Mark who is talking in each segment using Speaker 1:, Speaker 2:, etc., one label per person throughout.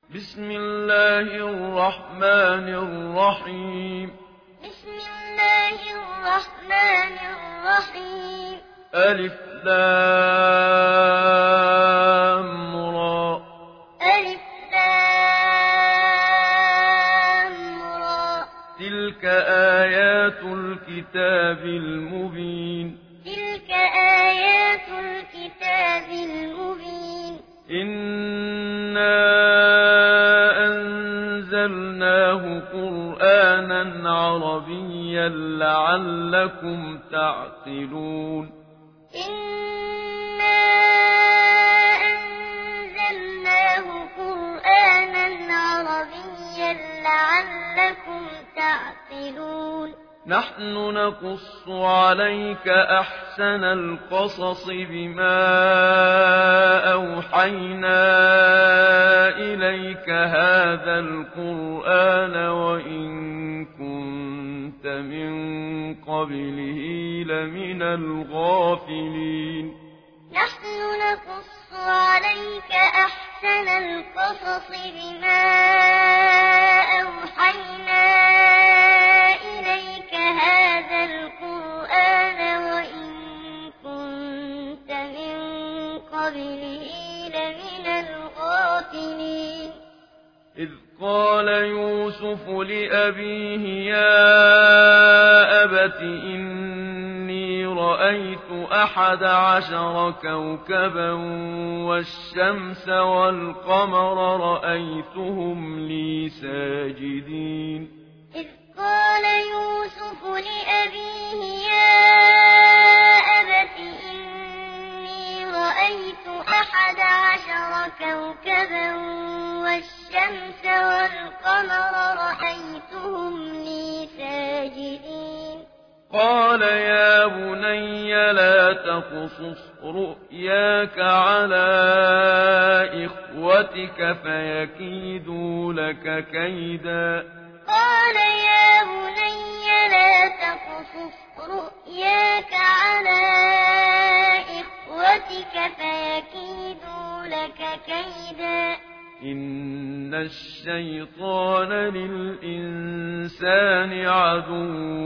Speaker 1: بسم الله الرحمن الرحيم.
Speaker 2: بسم الله الرحمن الرحيم.
Speaker 1: ألف لام را.
Speaker 2: ألف لام را.
Speaker 1: تلك آيات الكتاب المبين.
Speaker 2: تلك آيات الكتاب المبين.
Speaker 1: إنا أنزلناه قرآنا عربيا لعلكم تعقلون.
Speaker 2: إنا أنزلناه قرآنا عربيا لعلكم تعقلون.
Speaker 1: نحن نقص عليك أحسن القصص بما أوحينا إليك هذا القرآن وإن كنت من قبله لمن الغافلين.
Speaker 2: نحن نقص عليك أحسن القصص بما أوحينا إليك هذا القرآن وإن كنت من قبله لمن الغافلين.
Speaker 1: إذ قال يوسف لأبيه يا أبت إني رأيت 11 كوكبا والشمس والقمر رأيتهم لي ساجدين.
Speaker 2: إذ قال يوسف لأبيه يا أبت إني رأيت 11 كوكبا والشمس والقمر رأيتهم لي ساجدين.
Speaker 1: قال يا بني لا تقصص رؤياك على إخوتك فيكيدوا لك كيدا.
Speaker 2: قال يا بني لا تقصص رؤياك على إخوتك فيكيدوا لك كيدا.
Speaker 1: إن الشيطان للإنسان عدو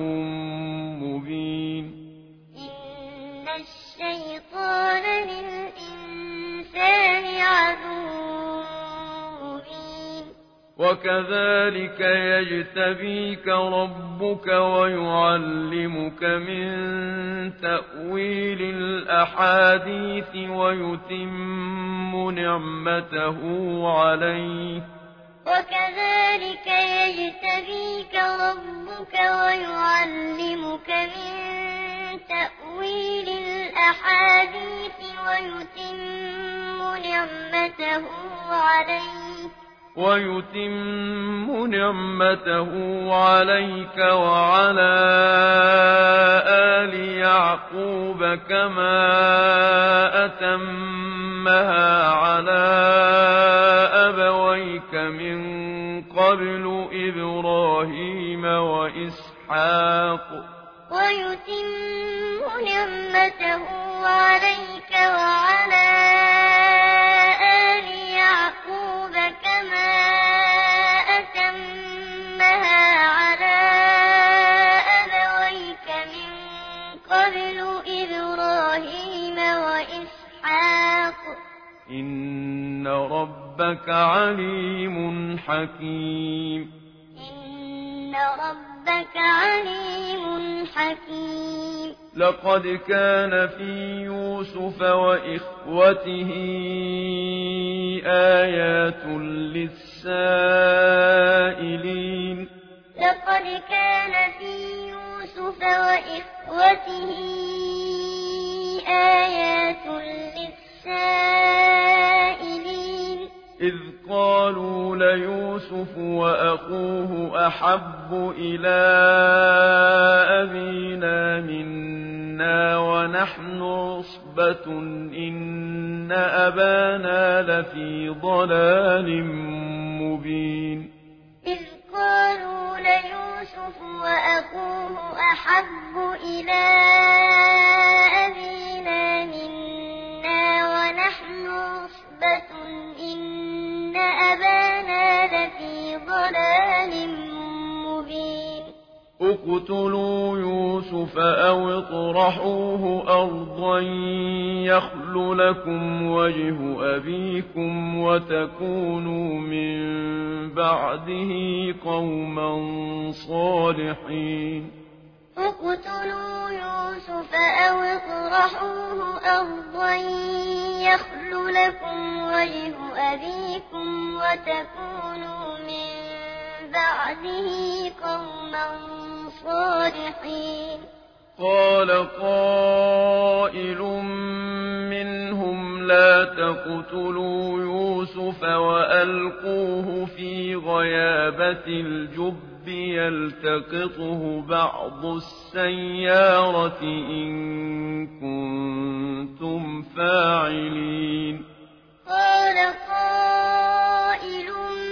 Speaker 1: مبين.
Speaker 2: إن الشيطان للإنسان عدو مبين.
Speaker 1: وكذلك يجتبيك ربك ويعلمك من تأويل الأحاديث ويتم نعمته عليك.
Speaker 2: وكذلك يجتبيك ربك ويعلمك من تأويل الأحاديث
Speaker 1: ويتم نعمته عليك وعلى آل يعقوب كما أتمها على أبويك من قبل إبراهيم وإسحاق.
Speaker 2: ويتم نعمته عليك وعلى آل يعقوب كما أتمها على أبويك من قبل إبراهيم وإسحاق.
Speaker 1: إن ربك عليم حكيم.
Speaker 2: إن ربك عليم حكيم.
Speaker 1: لقد كان في يوسف وإخوته آيات للسائلين.
Speaker 2: لقد كان في يوسف وإخوته آيات للسائلين.
Speaker 1: إذ قالوا ليوسف وأخوه أحب إلى أبينا منا ونحن عصبة إن أبانا لفي ضلال مبين.
Speaker 2: إذ قالوا ليوسف وأخوه أحب إلى أبينا منا ونحن عصبة إن أبانا لفي ضلال مبين
Speaker 1: اقتلوا يوسف أو اطرحوه أرضا يخل لكم وجه أبيكم وتكونوا من بعده قوما صالحين
Speaker 2: اقتلوا يوسف أو اطرحوه أرضا يخل لكم وجه أبيكم وتكونوا من بعده قوما صالحين
Speaker 1: قال قائل منهم لا تقتلوا يوسف وألقوه في غيابة الجب يلتقطه بعض السيارة إن كنتم فاعلين
Speaker 2: قال قائل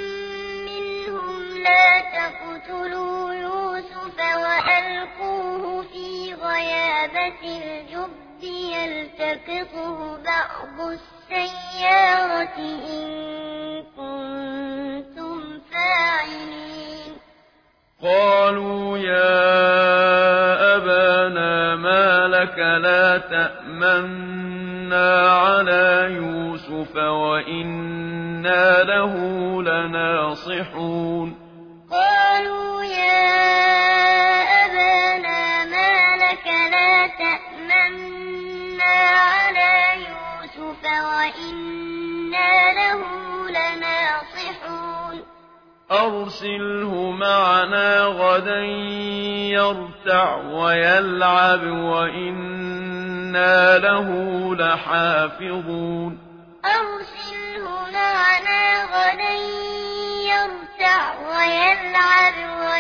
Speaker 2: منهم لا تقتلوا يوسف وألقوه في غيابة الجب يلتقطه بعض السيارة إن كنتم فاعلين
Speaker 1: قالوا يا أبانا ما لك لا تأمنا على يوسف وإنا له لناصحون
Speaker 2: قالوا يا أبانا ما لك لا تأمنا على يوسف وإنا له لناصحون
Speaker 1: أرسله معنا غدا يرتع ويلعب وإنا له لحافظون
Speaker 2: أرسله معنا غدا يرتع ويلعب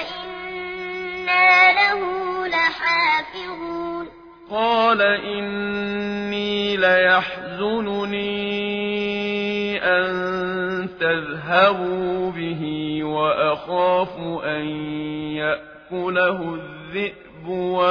Speaker 2: وإنا له لحافظون
Speaker 1: قال إني ليحزنني أن تذهبوا به وأخاف أن يأكله الذئب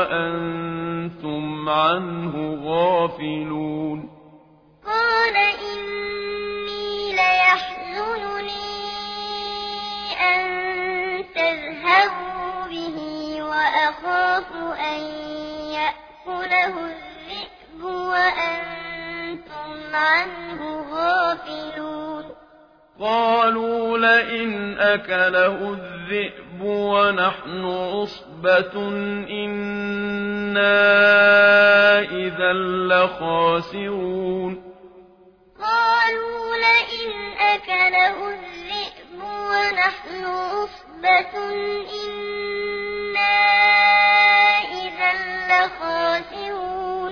Speaker 1: وأنتم عنه غافلون
Speaker 2: قال إني ليحزنني أن تذهبوا به وأخاف أن يأكله الذئب وأنتم عنه غافلون
Speaker 1: قالوا لئن أكله الذئب ونحن عصبة إنا إذا لخاسرون
Speaker 2: قالوا لئن أكله الذئب ونحن عصبة إنا إذا لخاسرون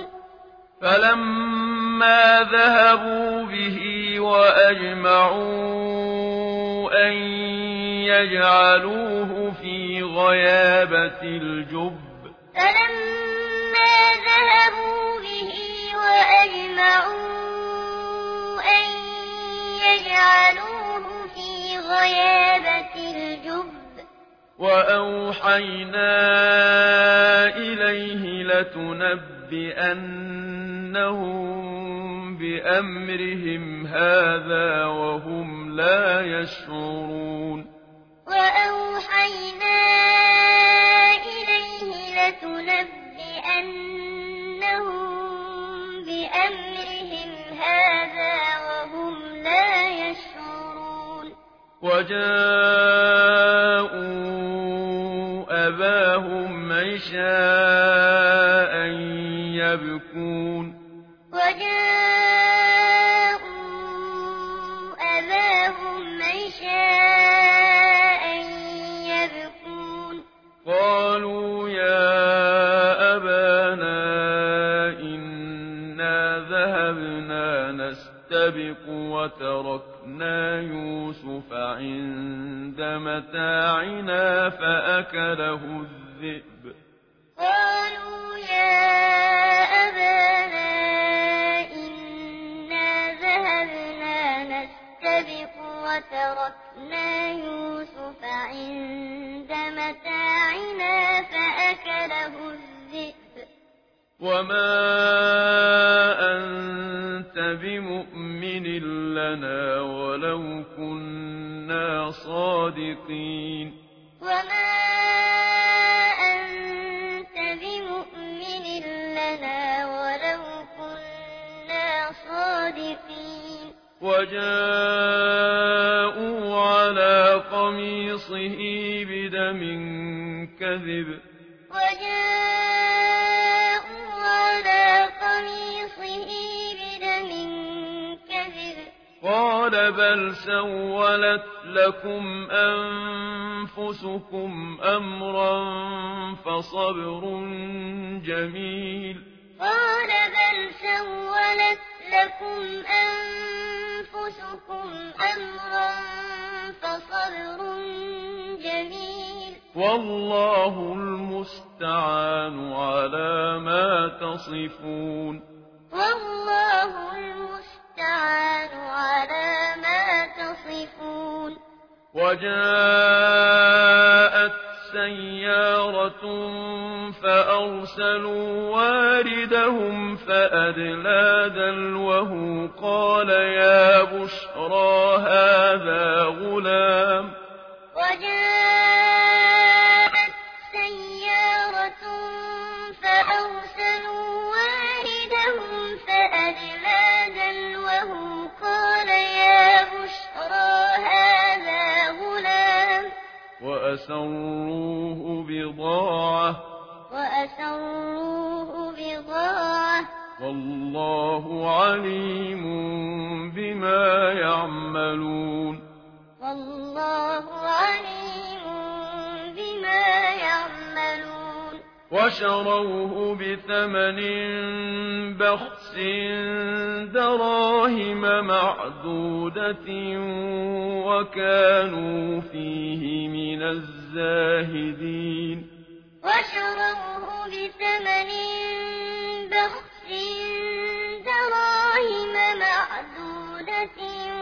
Speaker 1: فلما ذهبوا به وأجمعوا أن يجعلوه في غيابة الجب
Speaker 2: فلما ذهبوا به وأجمعوا أن يجعلوه في غيابة الجب
Speaker 1: وأوحينا إليه لتنبئنهم بأمرهم هذا وهم لا يشعرون
Speaker 2: وأوحينا إليه لتنبئنهم بأمرهم هذا وهم لا يشعرون
Speaker 1: وجاءوا أباهم عشاء يبكون
Speaker 2: وجاءوا أباهم عشاء يبكون
Speaker 1: قالوا يا أبانا إنا ذهبنا نستبق وتركنا يوسف عند متاعنا فأكله الذئب
Speaker 2: قالوا يا أبانا إنا ذهبنا نستبق وتركنا يوسف عند متاعنا فأكله الذئب
Speaker 1: وما أنت بمؤمن لنا ولو كنا صادقين
Speaker 2: وما أنت بمؤمن لنا ولو كنا صادقين
Speaker 1: وجاءوا على قميصه بدم كذب
Speaker 2: وجاءوا على قميصه بدم كذب
Speaker 1: قال بل سولت لكم أنفسكم أمرا فصبر جميل
Speaker 2: قال بل سولت لكم أنفسكم أمرا فصبر جميل
Speaker 1: والله المستعان على ما تصفون
Speaker 2: والله المستعان على ما تصفون
Speaker 1: وجاءت سيارة فأرسلوا واردهم فأدلى دلوه قال يا بشرى هذا غلام
Speaker 2: وجاءت سيارة فأرسلوا واردهم فأدلى دلوه قال يا بشرى هذا غلام
Speaker 1: وأسروه بضاعة والله عليم بما يعملون
Speaker 2: والله عليم بما يعملون
Speaker 1: وشروه بثمن بخس دراهم معدودة وكانوا فيه من الزاهدين
Speaker 2: وشروه بثمن بخس دراهم معدودة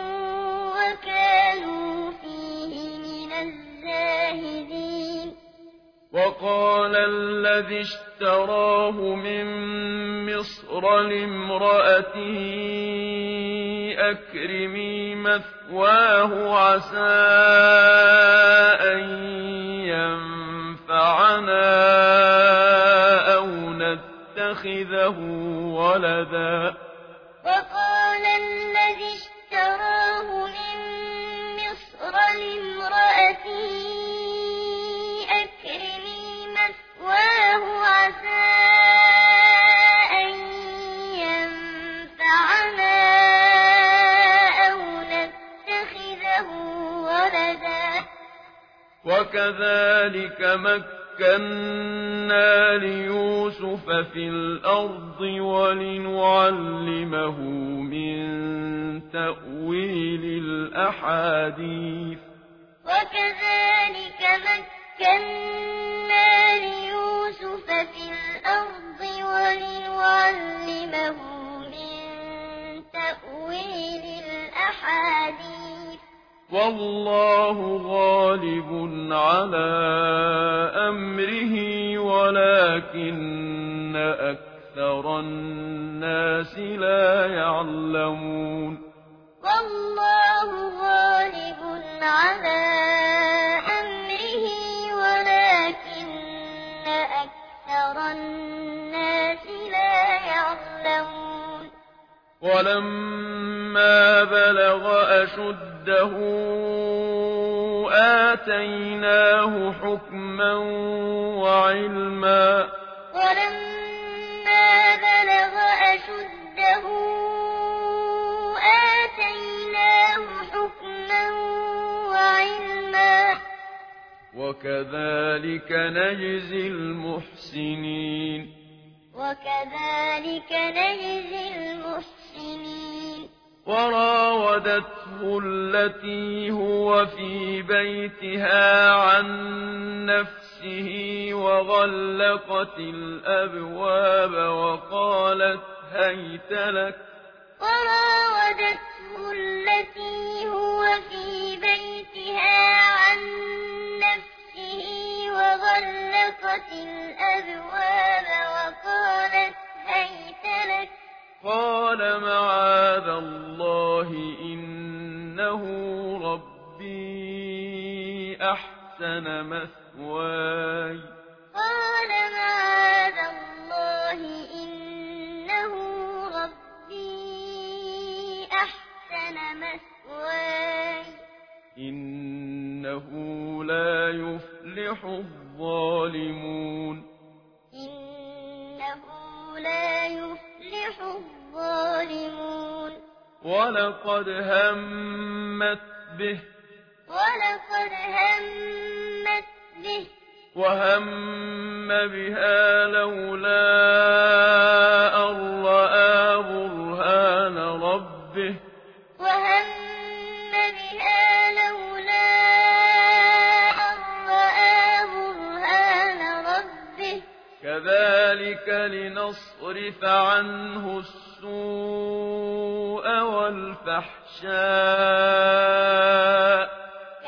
Speaker 2: وكانوا فيه من الزاهدين
Speaker 1: وقال الذي اشتراه من مصر لامرأته أكرمي مثواه عسى أن ينفعنا أو نتخذه ولدا
Speaker 2: وقال الذي اشتراه من مصر لامرأته أكرمي مثواه عسى أن ينفعنا أو نتخذه ولدا
Speaker 1: وكذلك مكنا ليوسف في الأرض ولنعلمه من تأويل الأحاديث
Speaker 2: وكذلك مكنا ليوسف في الأرض ولنعلمه من تأويل الأحاديث
Speaker 1: والله غالب على أمره ولكن أكثر الناس لا يعلمون
Speaker 2: والله غالب على أمره ولكن أكثر الناس لا يعلمون
Speaker 1: ولما بلغ أشده آتيناه حكما وعلما
Speaker 2: ولما بلغ أشده آتيناه حكما وعلما
Speaker 1: وكذلك نجزي المحسنين
Speaker 2: وكذلك نجزي المحسنين
Speaker 1: وراودته التي هو في بيتها عن نفسه وغلقت الأبواب وقالت هيت لك
Speaker 2: وراودته التي هو في بيتها عن نفسه وغلقت الأبواب وقالت
Speaker 1: أحسن مثواي
Speaker 2: قال معاذ الله إنه ربي أحسن مثواي
Speaker 1: إنه لا يفلح الظالمون
Speaker 2: إنه لا يفلح الظالمون
Speaker 1: ولقد همت به وهم بها لولا أن رأى برهان ربه كذلك لنصرف عنه السوء والفحشاء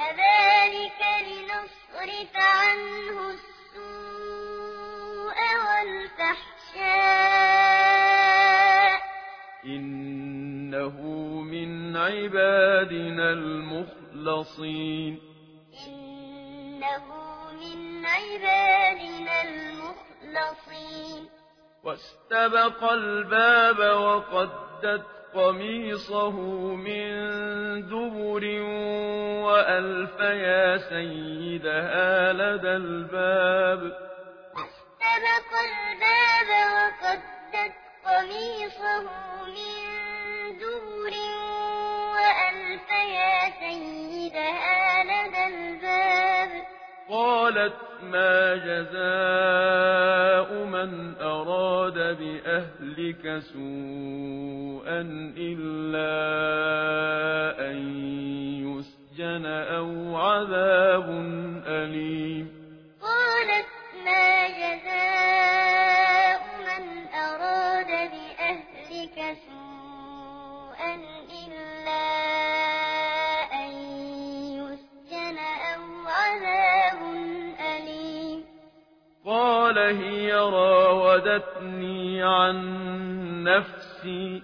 Speaker 1: إنه من عبادنا المخلصين واستبق الباب وقدت قميصه من دبر وألف يا سيدها لدى الباب قالت ما جزاء من أراد بأهلك سوءا إلا أن يسجن أو عذاب أليم قال هي راودتني عن نفسي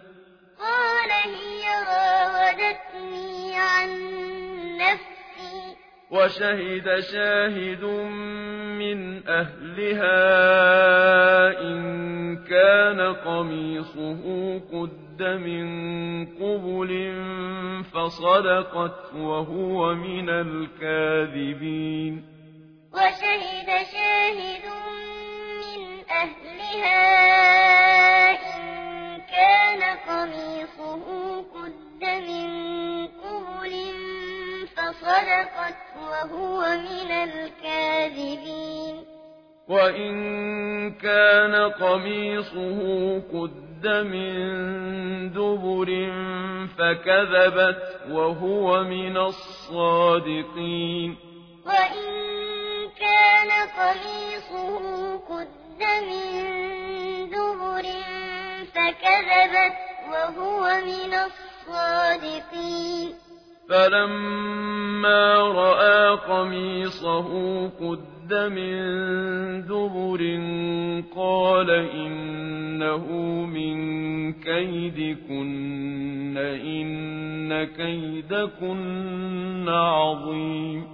Speaker 1: وشهد شاهد من أهلها إن كان قميصه قد من قبل فصدقت وهو من الكاذبين وإن كان قميصه قد من دبر فكذبت وهو من الصادقين فلما رأى قميصه قد من دبر قال إنه من كيدكن إن كيدكن عظيم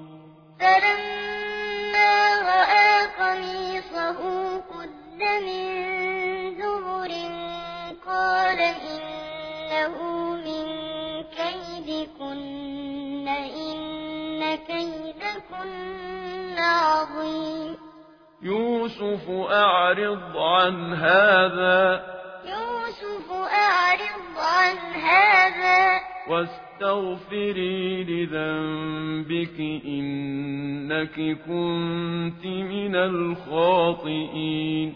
Speaker 1: يوسف أعرض عن هذا واستغفري لذنبك إنك كنت من الخاطئين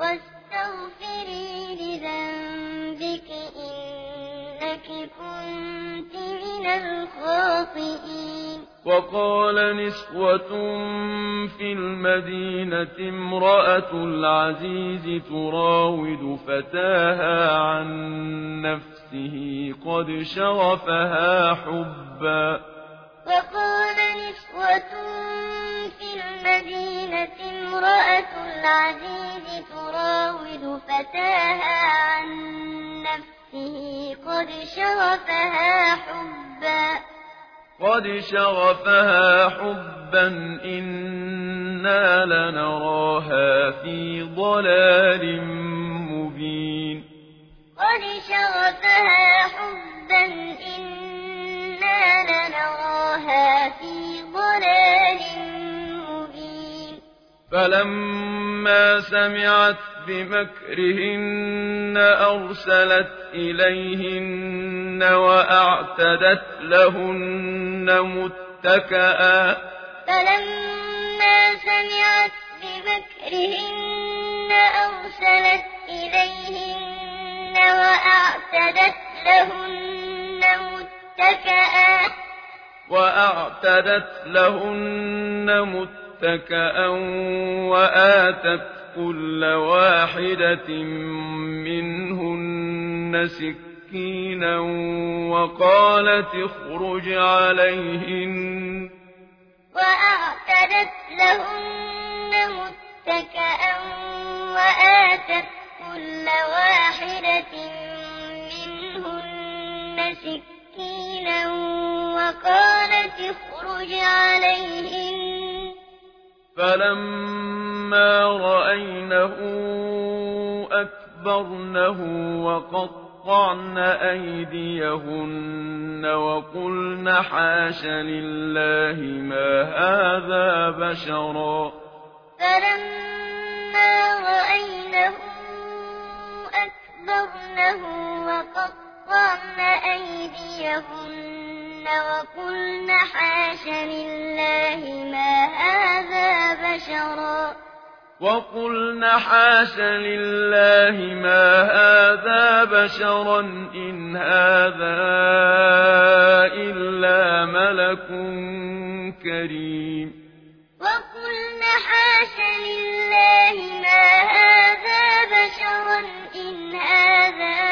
Speaker 1: وقال نسوة في المدينة امرأة العزيز تراود فتاها عن نفسه قد شغفها حبا قد شغفها حبا حبا إنا لنراها في ضلال مبين
Speaker 2: قد شغفها حبا إنا لنراها في ضلال مبين
Speaker 1: فلما سمعت بمكرهن أرسلت إليهن وأعتدت لهن متكئا
Speaker 2: فلما سمعت بمكرهن أرسلت إليهن
Speaker 1: وأعتدت لهن متكئا وآتت كل واحدة منهن سكينا وقالت اخرج عليهن
Speaker 2: وأعتدت لهن متكئا وآتت كل واحدة منهن سكينا وقالت اخرج عليهن
Speaker 1: فلما رأينه أكبرنه وقطعن أيديهن وقلن حاش لله ما هذا بشرا
Speaker 2: فلما رأينه أكبرنه وقطعن أيديهن وقلن حاش لله ما هذا بشرا
Speaker 1: إن هذا إلا ملك كريم
Speaker 2: وقلن حاش لله ما هذا بشرا إن هذا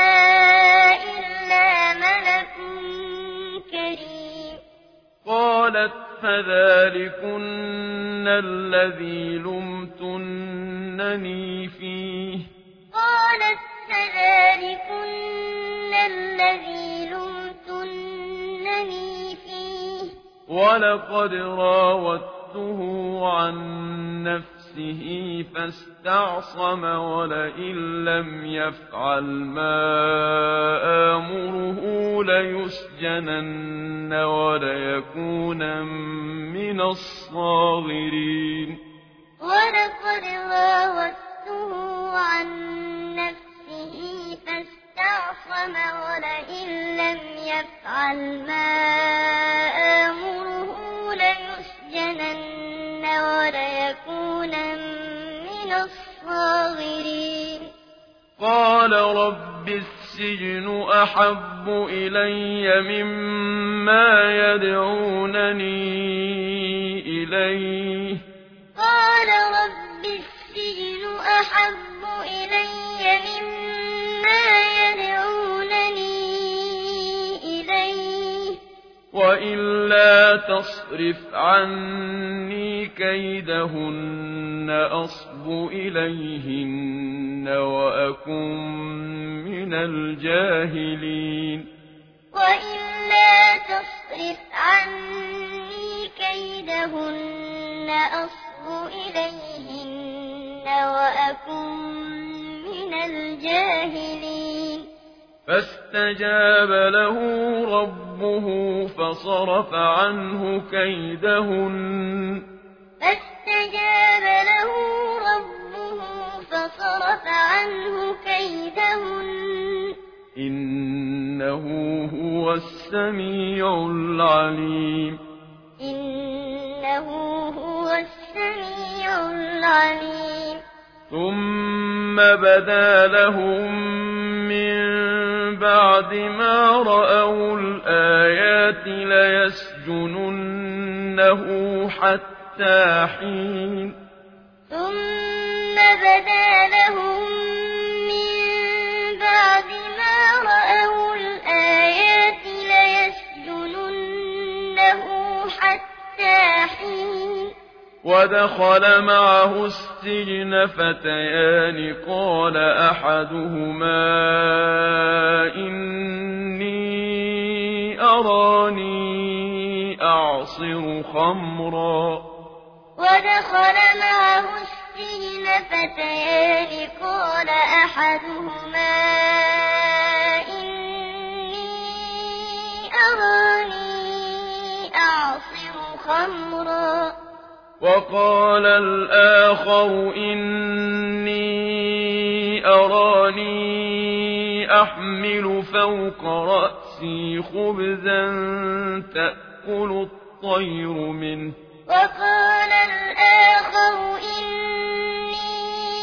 Speaker 2: إلا ملك كريم
Speaker 1: قالت فذلكن الذي لمتنني فيه ولقد راودته عن نفسه فاستعصم ولئن لم يفعل ما آمره ليسجنن وليكون من الصاغرين
Speaker 2: ولقد راودته عن نفسه فاستعصم ولئن لم يفعل ما آمره ليسجنن وليكون من الصاغرين
Speaker 1: قال رب السجن أحب إلي مما يدعونني إليه وإلا تصرف عني كيدهن أصب إليهن وأكن من الجاهلين
Speaker 2: وإلا تصرف عني كيدهن أصب إليهن وأكن من الجاهلين
Speaker 1: فاستجاب له ربه فصرف عنه كيدهن إنه هو السميع العليم ثم بدا لهم من بعد ما رأوا الآيات ليسجننه حتى حين ودخل معه السجن فتيان قال أحدهما إني أراني أعصر خمرا.
Speaker 2: ودخل معه السجن فتيان قال أحدهما إني أراني أعصر خمرا
Speaker 1: وقال الآخر إني أراني أحمل فوق رأسي خبزا تأكل الطير منه.
Speaker 2: وقال الآخر إني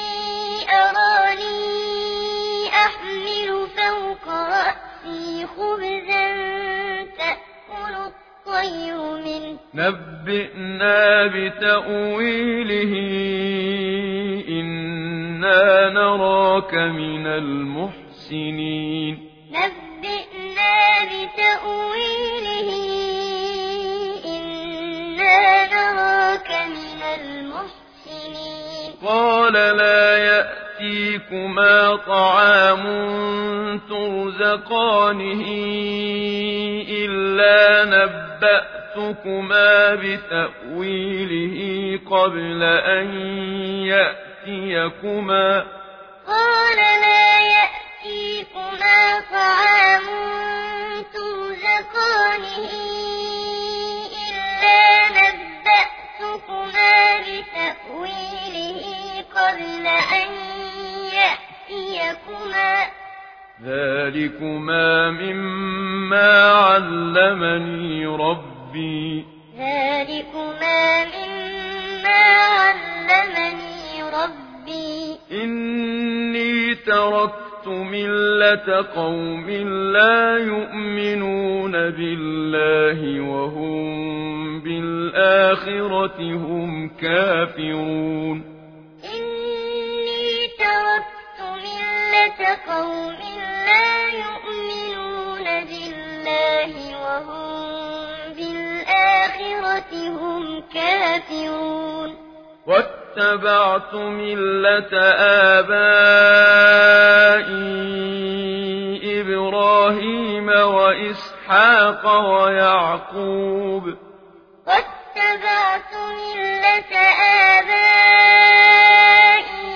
Speaker 2: أراني أحمل فوق رأسي خبزا تأكل الطير منه.
Speaker 1: نبئنا بتأويله إنا نراك من المحسنين.
Speaker 2: نبئنا بتأويله إنا نراك من المحسنين.
Speaker 1: قال لا يأتيكما طعام ترزقانه إلا نبأتكما بتأويله قبل أن يأتيكما.
Speaker 2: قال لا يأتيكما طعام ترزقانه إلا نبأتكما بتأويله قبل أن يأتيكما.
Speaker 1: ذلكما مما علمني ربي.
Speaker 2: ذلكما مما علمني ربي.
Speaker 1: إني تركت ملة قوم لا يؤمنون بالله وهم بالآخرة هم كافرون.
Speaker 2: إني تركت ملة قوم لا يؤمنون بالله وهم بالآخرة هم كافرون.
Speaker 1: واتبعت ملة آبائي إبراهيم وإسحاق ويعقوب.
Speaker 2: واتبعت ملة آبائي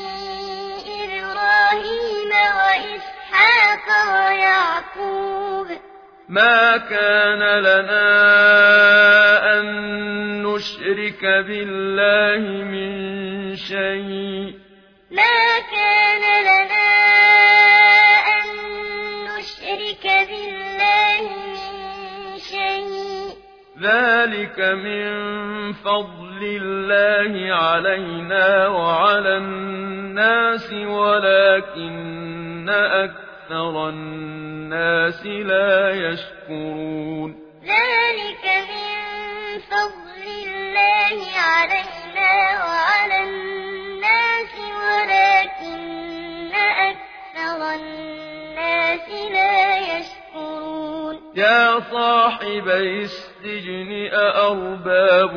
Speaker 2: إبراهيم وإسحاق ويعقوب.
Speaker 1: ما كان لنا أن نشرك بالله من شيء.
Speaker 2: ما كان لنا أن نشرك بالله من شيء.
Speaker 1: ذلك من فضل الله علينا وعلى الناس ولكن أكثر الناس لا يشكرون.
Speaker 2: ذلك من فضل الله علينا وعلى الناس ولكن أكثر الناس لا يشكرون.
Speaker 1: يا صاحبي السجن أأرباب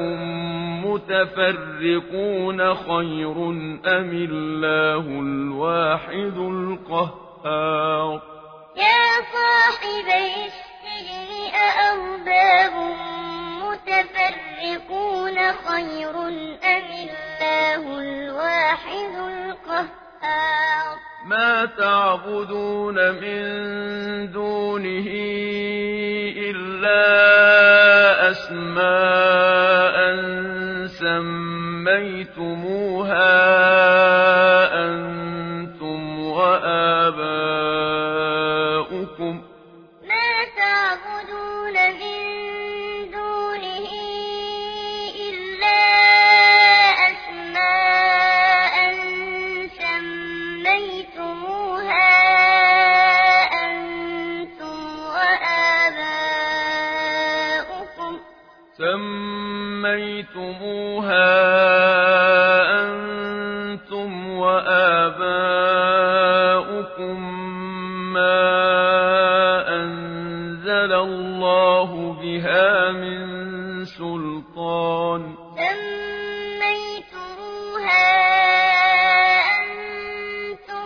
Speaker 1: متفرقون خير أم الله الواحد القهار.
Speaker 2: يا صاحبي السجن أأرباب متفرقون خير أم الله الواحد القهار.
Speaker 1: ما تعبدون من دونه إلا أسماء سميتموها أنتم وآباؤكم.
Speaker 2: ما تعبدون من دونه إلا أسماء سميتموها أنتم وآباؤكم.
Speaker 1: ما أنزل الله بها من سلطان.
Speaker 2: سميتموها أنتم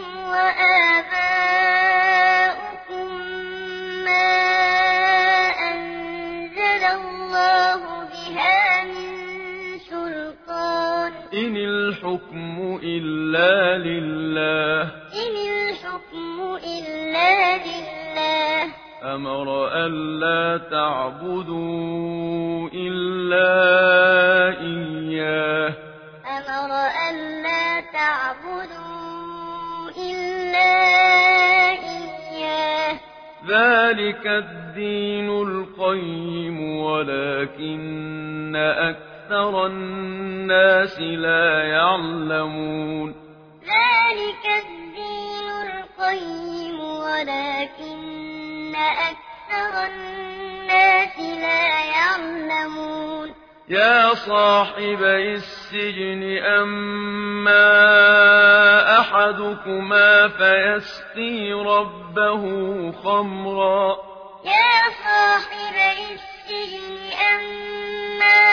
Speaker 2: وآباؤكم ما أنزل الله
Speaker 1: إن الحكم إلا لله
Speaker 2: إن الحكم إلا لله
Speaker 1: أمر ألا تعبدوا إلا إياه
Speaker 2: أمر ألا تعبدوا إلا إياه
Speaker 1: ذلك الدين القيم ولكن أكثر الناس لا يعلمون
Speaker 2: ذلك الدين القيم ولكن أكثر الناس لا يعلمون
Speaker 1: يا صاحبي السجن أما أحدكما فيسقي ربه خمرا
Speaker 2: يا صاحبي السجن أما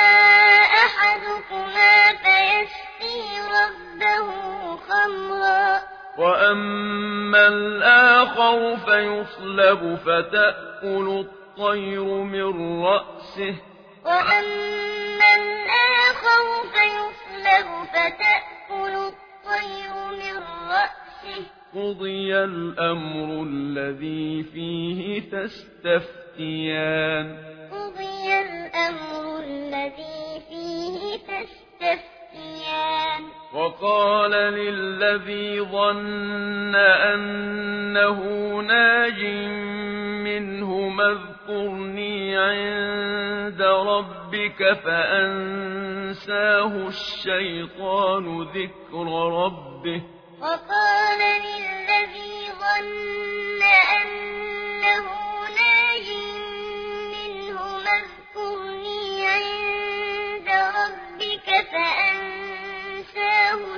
Speaker 2: أحدكما فيسقي ربه خمرا
Speaker 1: وأما الآخر فيصلب فتأكل الطير من رأسه
Speaker 2: وأما الآخر فيصلب فتأكل الطير من رأسه
Speaker 1: قضي الأمر الذي فيه تستفتيان
Speaker 2: قضي الأمر الذي فيه تستفتيان
Speaker 1: وقال للذي ظن أنه ناج منهما اذكرني عند ربك فأنساه الشيطان ذكر ربه
Speaker 2: وقال للذي ظن أنه ناج منهما اذكرني عند ربك فأنساه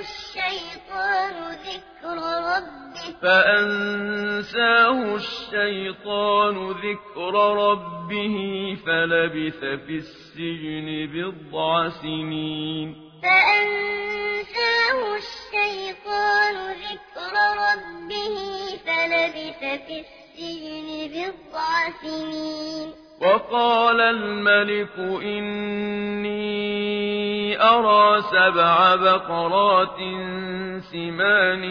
Speaker 2: الشيطان ذكر ربه فلبث في السجن بضع سنين فأنساه الشيطان ذكر ربه فلبث في السجن بضع سنين وقال الملك إني أرى 7 بقرات سمان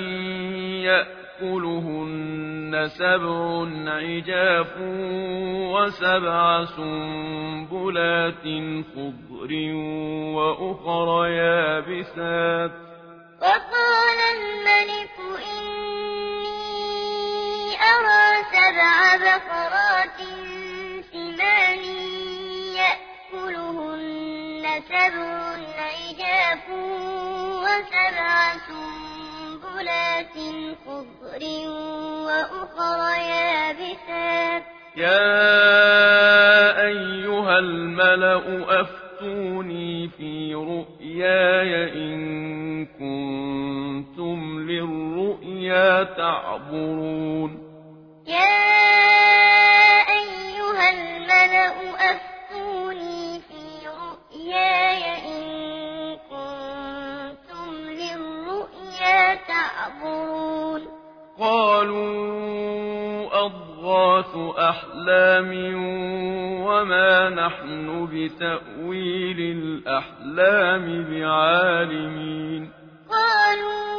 Speaker 2: يأكلهن 7 عجاف و7 سنبلات خضر وأخر يابسات وقال الملك إني أرى 7 بقرات سمان يأكلهن 7 عجاف و7 سنبلات خضر وأخر يابسات
Speaker 1: يا أيها الملأ أفتوني في رؤياي إن كنتم للرؤيا تعبرون
Speaker 2: يا أيها الملأ أفتوني في رؤياي إن كنتم للرؤيا تعبرون
Speaker 1: قالوا أضغاث أحلام وما نحن بتأويل الأحلام بعالمين
Speaker 2: قالوا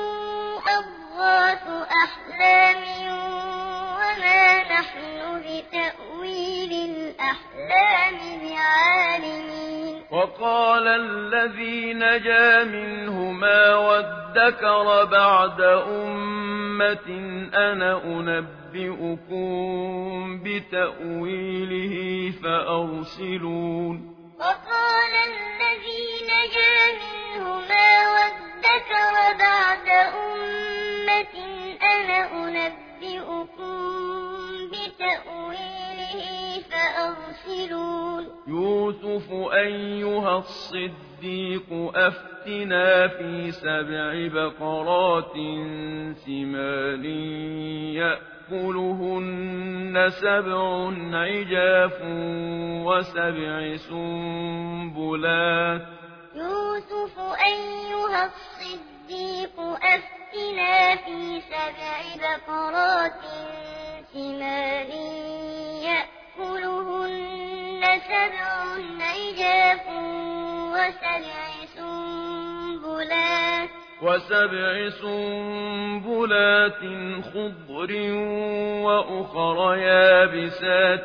Speaker 2: أضغاث أحلام وما نحن بتأويل الأحلام بعالمين
Speaker 1: وقال الذي نجا منهما وادكر بعد أمة أنا أنبئكم بتأويله فأرسلون
Speaker 2: وقال الذي نجا منهما وادكر بعد أمة أنا أنبئكم بتأويله فأرسلون
Speaker 1: يوسف أيها الصديق أفتنا في 7 بقرات سمان يأكلهن 7 عجاف و7 سنبلات
Speaker 2: يوسف أيها الصديق أفتنا في 7 بقرات سمان يأكلهن 7 عجاف و7 سنبلات
Speaker 1: وسبع سنبلات خضر وأخر يابسات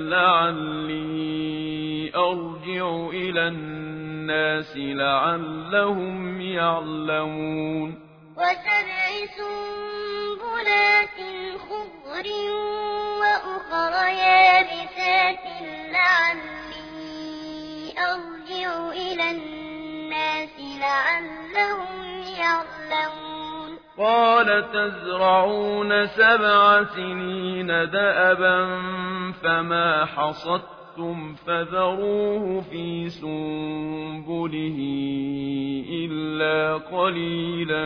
Speaker 1: لعلي أرجع إلى الناس لعلهم يعلمون
Speaker 2: وسبع سنبلات خضر وأخر يابسات لعلي أرجع إلى الناس لعلهم يعلمون
Speaker 1: قال تزرعون 7 سنين دأبا فما حصدتم فذروه في سنبله إلا قليلا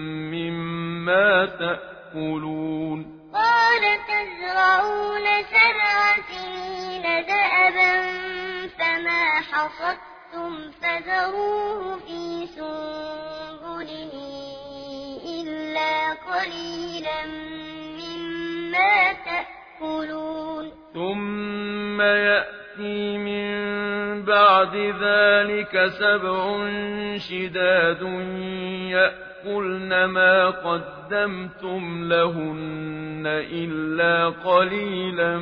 Speaker 1: مما تأكلون
Speaker 2: قال تزرعون 7 سنين دأبا فما حصدتم فذروه في سنبله إلا قليلا مما تأكلون
Speaker 1: ثم يأتي من بعد ذلك 7 شداد يأكلن ما قدمتم لهن إلا قليلا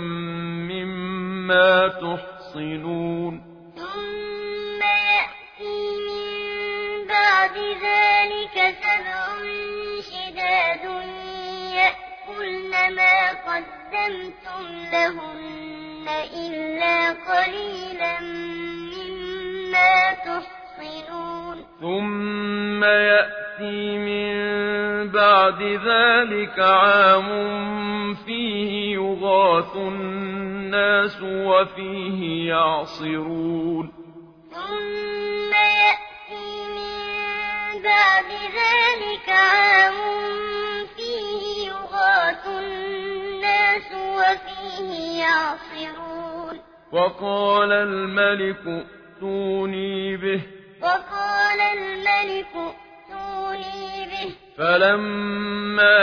Speaker 1: مما تحصنون
Speaker 2: ثم يأتي من بعد ذلك 7 شداد يأكلن ما قدمتم لهن إلا قليلا مما تحصنون
Speaker 1: ثم يأتي من بعد ذلك عام فيه يغاث الناس وفيه يعصرون
Speaker 2: ثم يأتي من بعد ذلك عام فيه يغاث الناس وفيه يعصرون
Speaker 1: وقال الملك ائتوني به
Speaker 2: وقال الملك ائتوني به
Speaker 1: فلما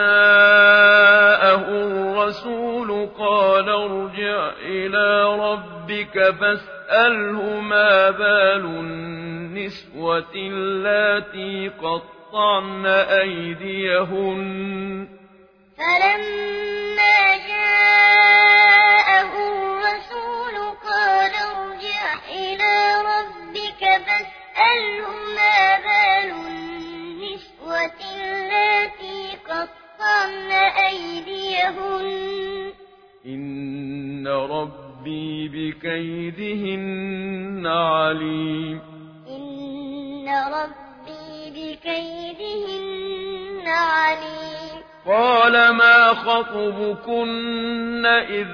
Speaker 1: جاءه الرسول قال ارجع إلى ربك فاسأله ما بال النسوة اللاتي قطعن أيديهن
Speaker 2: فلما جاءه الرسول قال ارجع إلى ربك فاسأله ما بال النسوة اللاتي قطعن أيديهن
Speaker 1: إن ربي بكيدهن عليم
Speaker 2: إن ربي بكيدهن عليم
Speaker 1: قال ما خطبكن إذ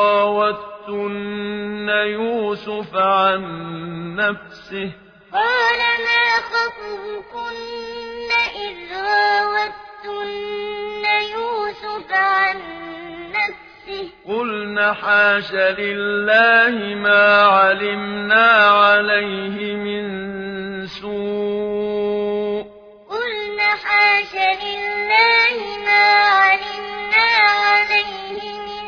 Speaker 1: راوتن يوسف عن نفسه
Speaker 2: قال ما خطبكن إذ راوتن يوسف عن نفسه
Speaker 1: قلنا حاش لله ما علمنا عليه من سوء
Speaker 2: قلنا حاش لله ما علمنا عليه من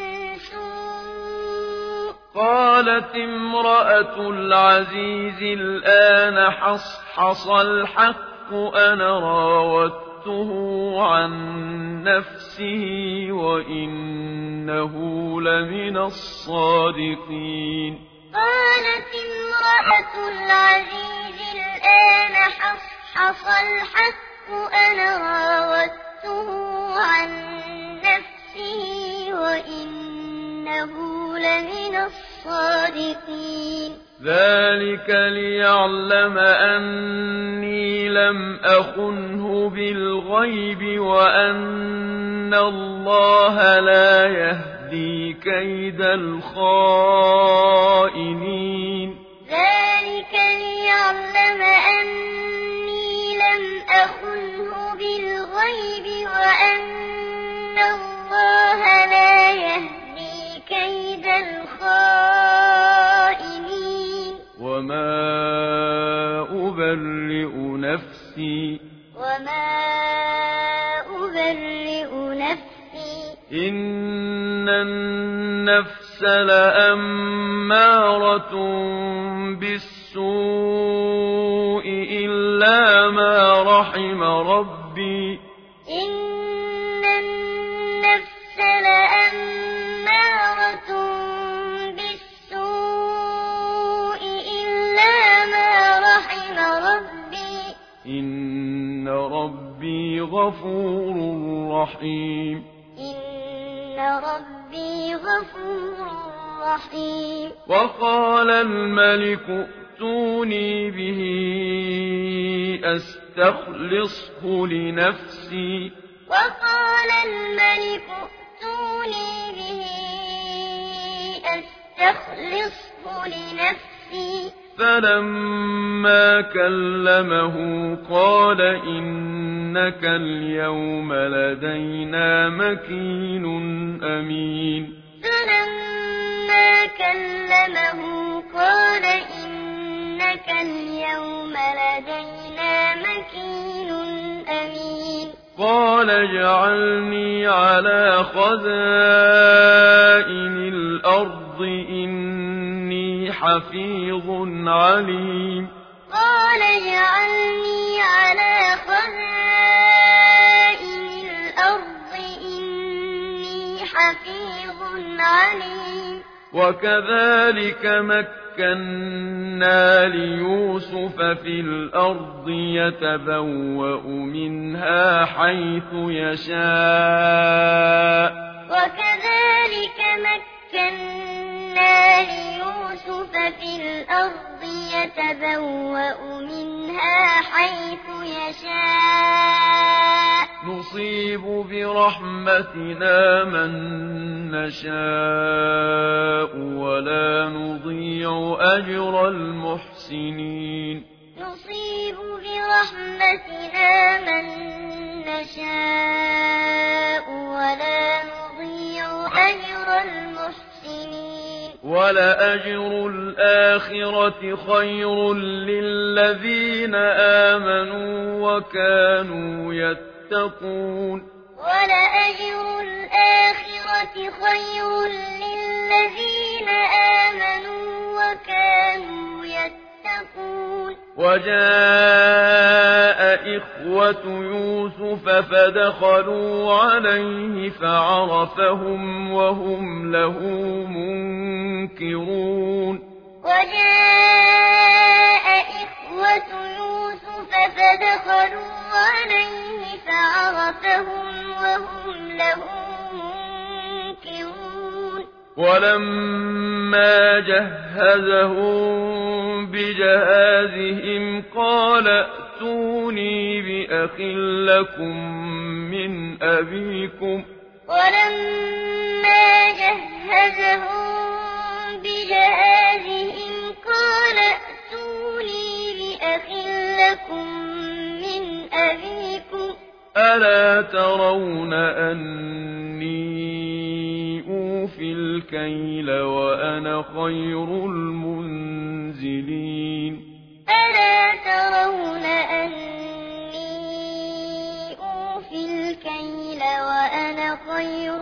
Speaker 2: سوء
Speaker 1: قالت امرأة العزيز الآن حصحص الحق أنا راودته عن نفسه وإنه لمن الصادقين
Speaker 2: قالت امرأة العزيز الآن حصحص الحق أنا راودته عن نفسه وإنه لمن الصادقين
Speaker 1: ذلك ليعلم أني لم أخنه بالغيب وأن الله لا يهدي كيد الخائنين
Speaker 2: ذلك ليعلم أني لم أخنه بالغيب وأن الله لا يهدي كيد الخائنين
Speaker 1: وما أبرئ نفسي إن النفس لأمارة بالسوء إلا ما رحم إن ربي غفور رحيم
Speaker 2: إن ربي غفور رحيم
Speaker 1: وقال الملك ائتوني به أستخلصه لنفسي
Speaker 2: وقال الملك ائتوني به أستخلصه لنفسي
Speaker 1: فلما كلمه قال إنك اليوم لدينا مكين أمين
Speaker 2: فلما كلمه قال إنك اليوم لدينا مكين أمين
Speaker 1: قال اجعلني على خزائن الأرض إني حفيظ عليم
Speaker 2: قال اجعلني على خزائن الأرض إني حفيظ عليم
Speaker 1: وكذلك مكنا ليوسف في الأرض يتبوأ منها حيث يشاء
Speaker 2: وكذلك مكنا ليوسف في الأرض يتبوأ منها حيث يشاء
Speaker 1: نصيب برحمتنا من نشاء ولا نضيع أجر المحسنين
Speaker 2: نصيب برحمتنا من نشاء ولا نضيع أجر المحسنين
Speaker 1: ولأجر الآخرة خير للذين آمنوا وكانوا يتقون
Speaker 2: ولأجر الآخرة خير للذين آمنوا وكانوا يتقون
Speaker 1: وجاء إخوة يوسف فدخلوا عليه فعرفهم وهم له منكرون
Speaker 2: وجاء إخوة يوسف فدخلوا عليه فعرفهم وهم له منكرون
Speaker 1: ولما جهزهم بجهازهم قال ائتوني بأخ لكم من أبيكم
Speaker 2: ولما جهزهم بجهازهم قال ائتوني بأخ لكم من أبيكم
Speaker 1: ألا ترون أني أوفي الكيل وأنا خير المنزلين
Speaker 2: ألا ترون أني أوفي الكيل وأنا خير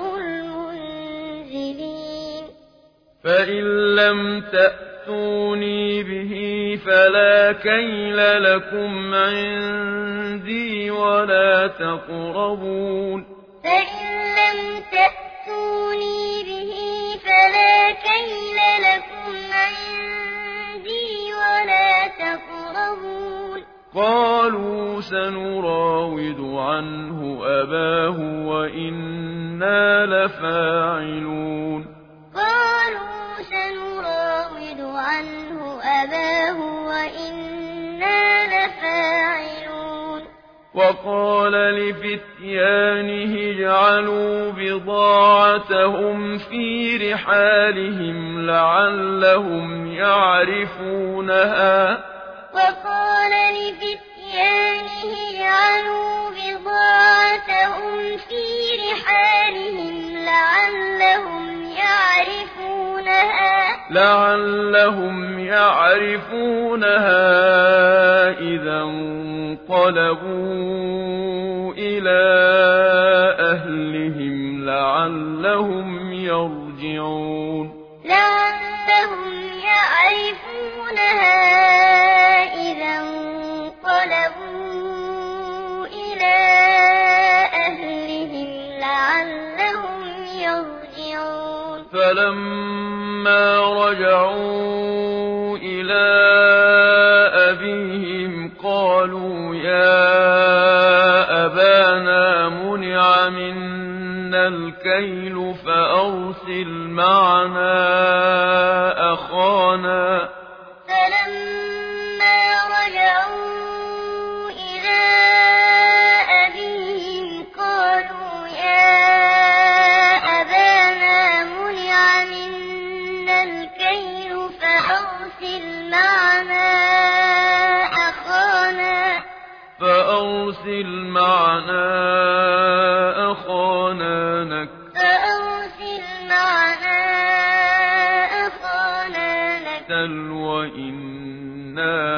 Speaker 2: المنزلين
Speaker 1: فإن لم تأتوني به فلا كيل لكم عندي ولا تقربون
Speaker 2: فإن لم تأتوني به فلا كيل لكم عندي ولا تقربون
Speaker 1: قالوا سنراود عنه أباه وإنا لفاعلون
Speaker 2: قالوا سنراود عنه أباه وإنا لفاعلون
Speaker 1: وقال لفتيانه اجعلوا بضاعتهم في رحالهم لعلهم يعرفونها
Speaker 2: وقال لفتيانه اجعلوا بضاعتهم في رحالهم
Speaker 1: لعلهم يعرفونها إذا انقلبوا إلى أهلهم لعلهم يرجعون
Speaker 2: لعلهم يعرفونها إذا انقلبوا إلى أهلهم لعلهم يرجعون
Speaker 1: فلما رجعوا إلى أبيهم قالوا يا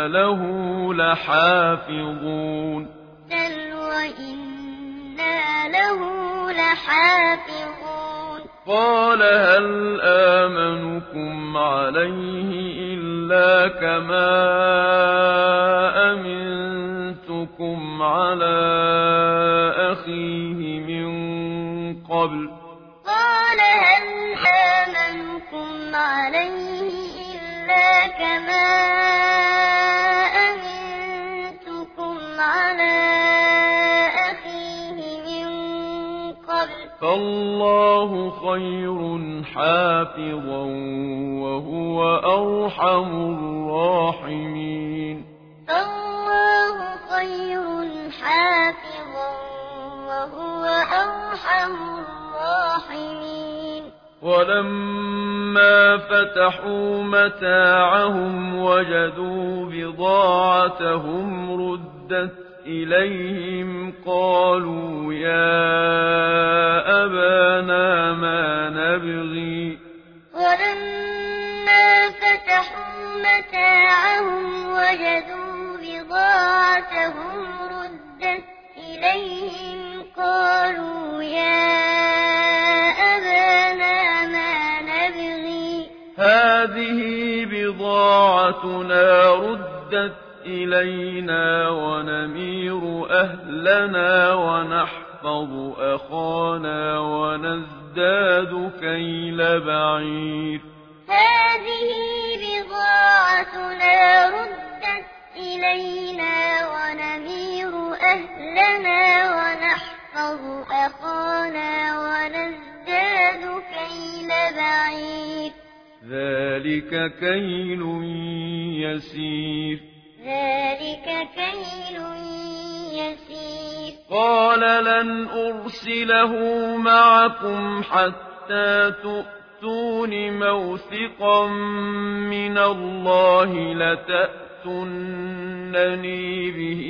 Speaker 1: له لحافظون
Speaker 2: بل وإنا له لحافظون
Speaker 1: قال هل آمنكم عليه إلا كما أمنتكم على أخيه من قبل
Speaker 2: قال هل آمنكم عليه إلا كما أمنتكم على أخيه من قبل
Speaker 1: فالله خير حافظا وهو أرحم الراحمين
Speaker 2: فالله خير حافظا وهو أرحم الراحمين
Speaker 1: ولما فتحوا متاعهم وجدوا بضاعتهم ردت إليهم قالوا يا أبانا ما نبغي
Speaker 2: ولما فتحوا متاعهم وجدوا بضاعتهم ردت إليهم قالوا يا أبانا ما نبغي
Speaker 1: هذه بضاعتنا ردت إلينا ونمير أهلنا ونحفظ أخانا ونزداد كيل بعير
Speaker 2: هذه بضاعتنا ردت إلينا ونمير أهلنا ونحفظ أخانا ونزداد كيل بعير
Speaker 1: ذلك كيل يسير
Speaker 2: ذلك كيل يسير
Speaker 1: قال لن أرسله معكم حتى تؤتون موثقا من الله لتأتونني به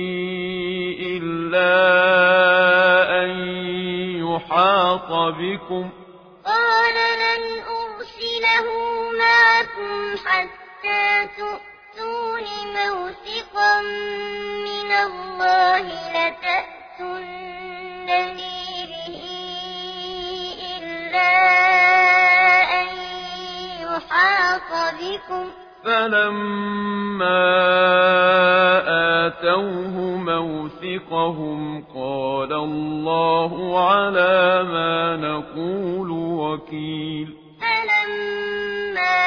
Speaker 1: إلا أن يحاط بكم
Speaker 2: قال لن أرسله معكم حتى تؤتون موثقا من الله لتأتونني به إلا أن يحاط بكم
Speaker 1: فلما آتوه موثقهم قال الله على ما نقول وكيل
Speaker 2: فلما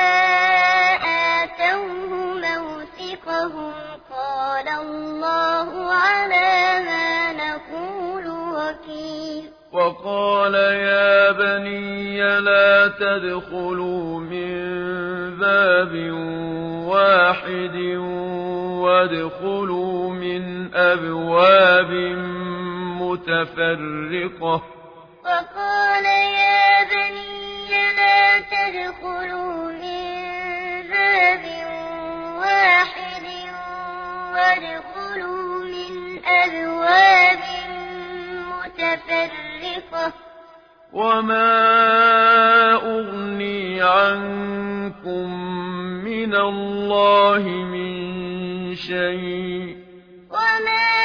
Speaker 2: آتوه موثقهم قال الله على ما نقول وكيل
Speaker 1: وقال يا بني لا تدخلوا من باب واحد وادخلوا من أبواب متفرقة
Speaker 2: وقال يا بني لا تدخلوا من باب واحد وادخلوا من أبواب متفرقة
Speaker 1: وما أغني عنكم من الله من شيء
Speaker 2: وما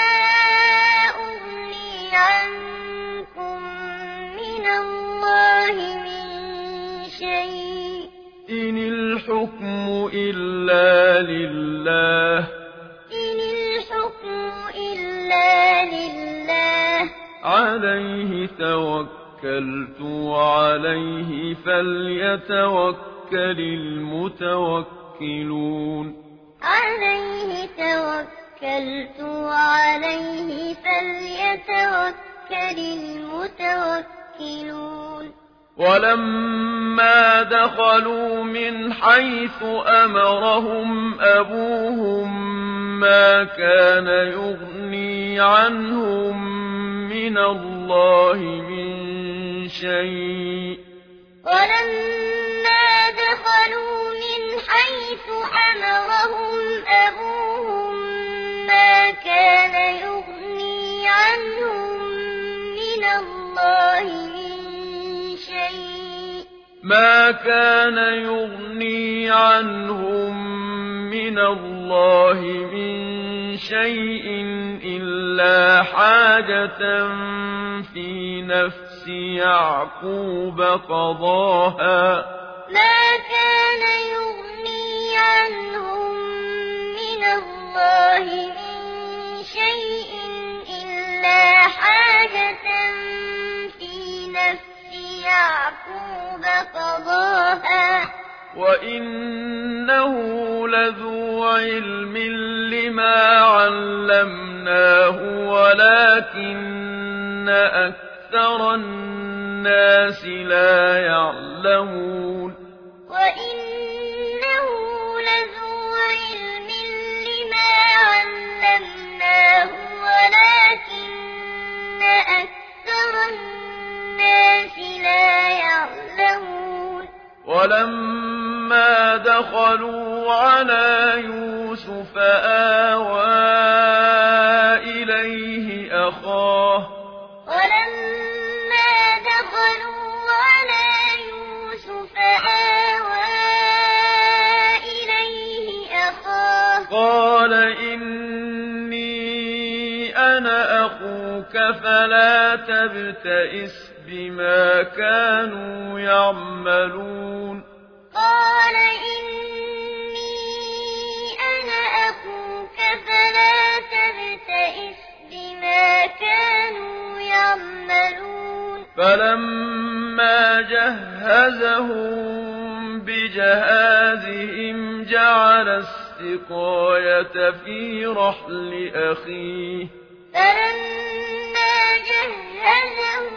Speaker 2: أغني عنكم من الله من شيء
Speaker 1: إن الحكم إلا لله
Speaker 2: إن الحكم إلا لله
Speaker 1: عليه توكلت وعليه فليتوكل المتوكلون
Speaker 2: عليه توكلت وعليه فليتوكل المتوكلون
Speaker 1: ولما دخلوا من حيث أمرهم أبوهم ما كان يغني عنهم من الله من شيء
Speaker 2: ولما دخلوا من حيث أمرهم أبوهم ما كان يغني عنهم من الله من شيء
Speaker 1: ما كان يغني عنهم من من الله من شيء إلا حاجة في نفس يعقوب قضاها
Speaker 2: ما كان يغني عنهم من الله من شيء إلا حاجة في نفس يعقوب قضاها
Speaker 1: وإنه لذو علم لما علمناه ولكن أكثر الناس لا يعلمون
Speaker 2: وإنه لذو علم لما علمناه ولكن أكثر الناس لا يعلمون
Speaker 1: ولما دخلوا على يوسف آوى إليه أخاه
Speaker 2: ولما دخلوا على يوسف آوى إليه أخاه
Speaker 1: قال إني أنا أخوك فلا تبتئس بما كانوا يعملون
Speaker 2: قال إني أنا أخوك فلا تبتئس بما كانوا يعملون
Speaker 1: فلما جهزهم بجهازهم جعل السقاية في رحل أخيه
Speaker 2: فلما جهزهم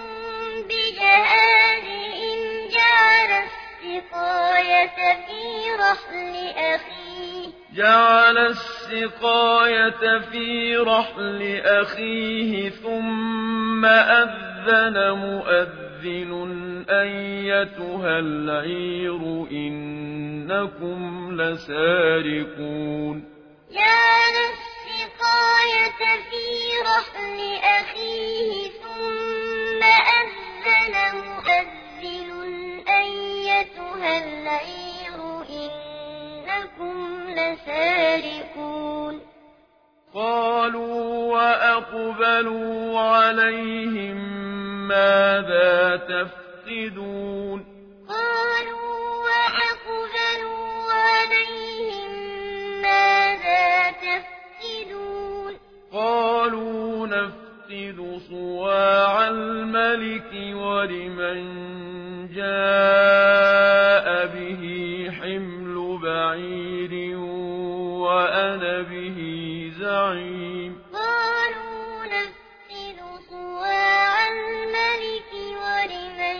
Speaker 2: بجهازهم جعل السقاية في رحل أخيه
Speaker 1: ثم أذن مؤذن أيتها العير إنكم لسارقون
Speaker 2: جعل السقاية في رحل أخيه ثم أذن مؤذن أيتها العير إنكم لسارقون
Speaker 1: قالوا وأقبلوا عليهم ماذا تفقدون
Speaker 2: قالوا وأقبلوا عليهم ماذا تفقدون
Speaker 1: قالوا نفقد صواع الملك ولمن جاء به حمل بعير وأنا به زعيم
Speaker 2: قالوا نفقد صواع الملك ولمن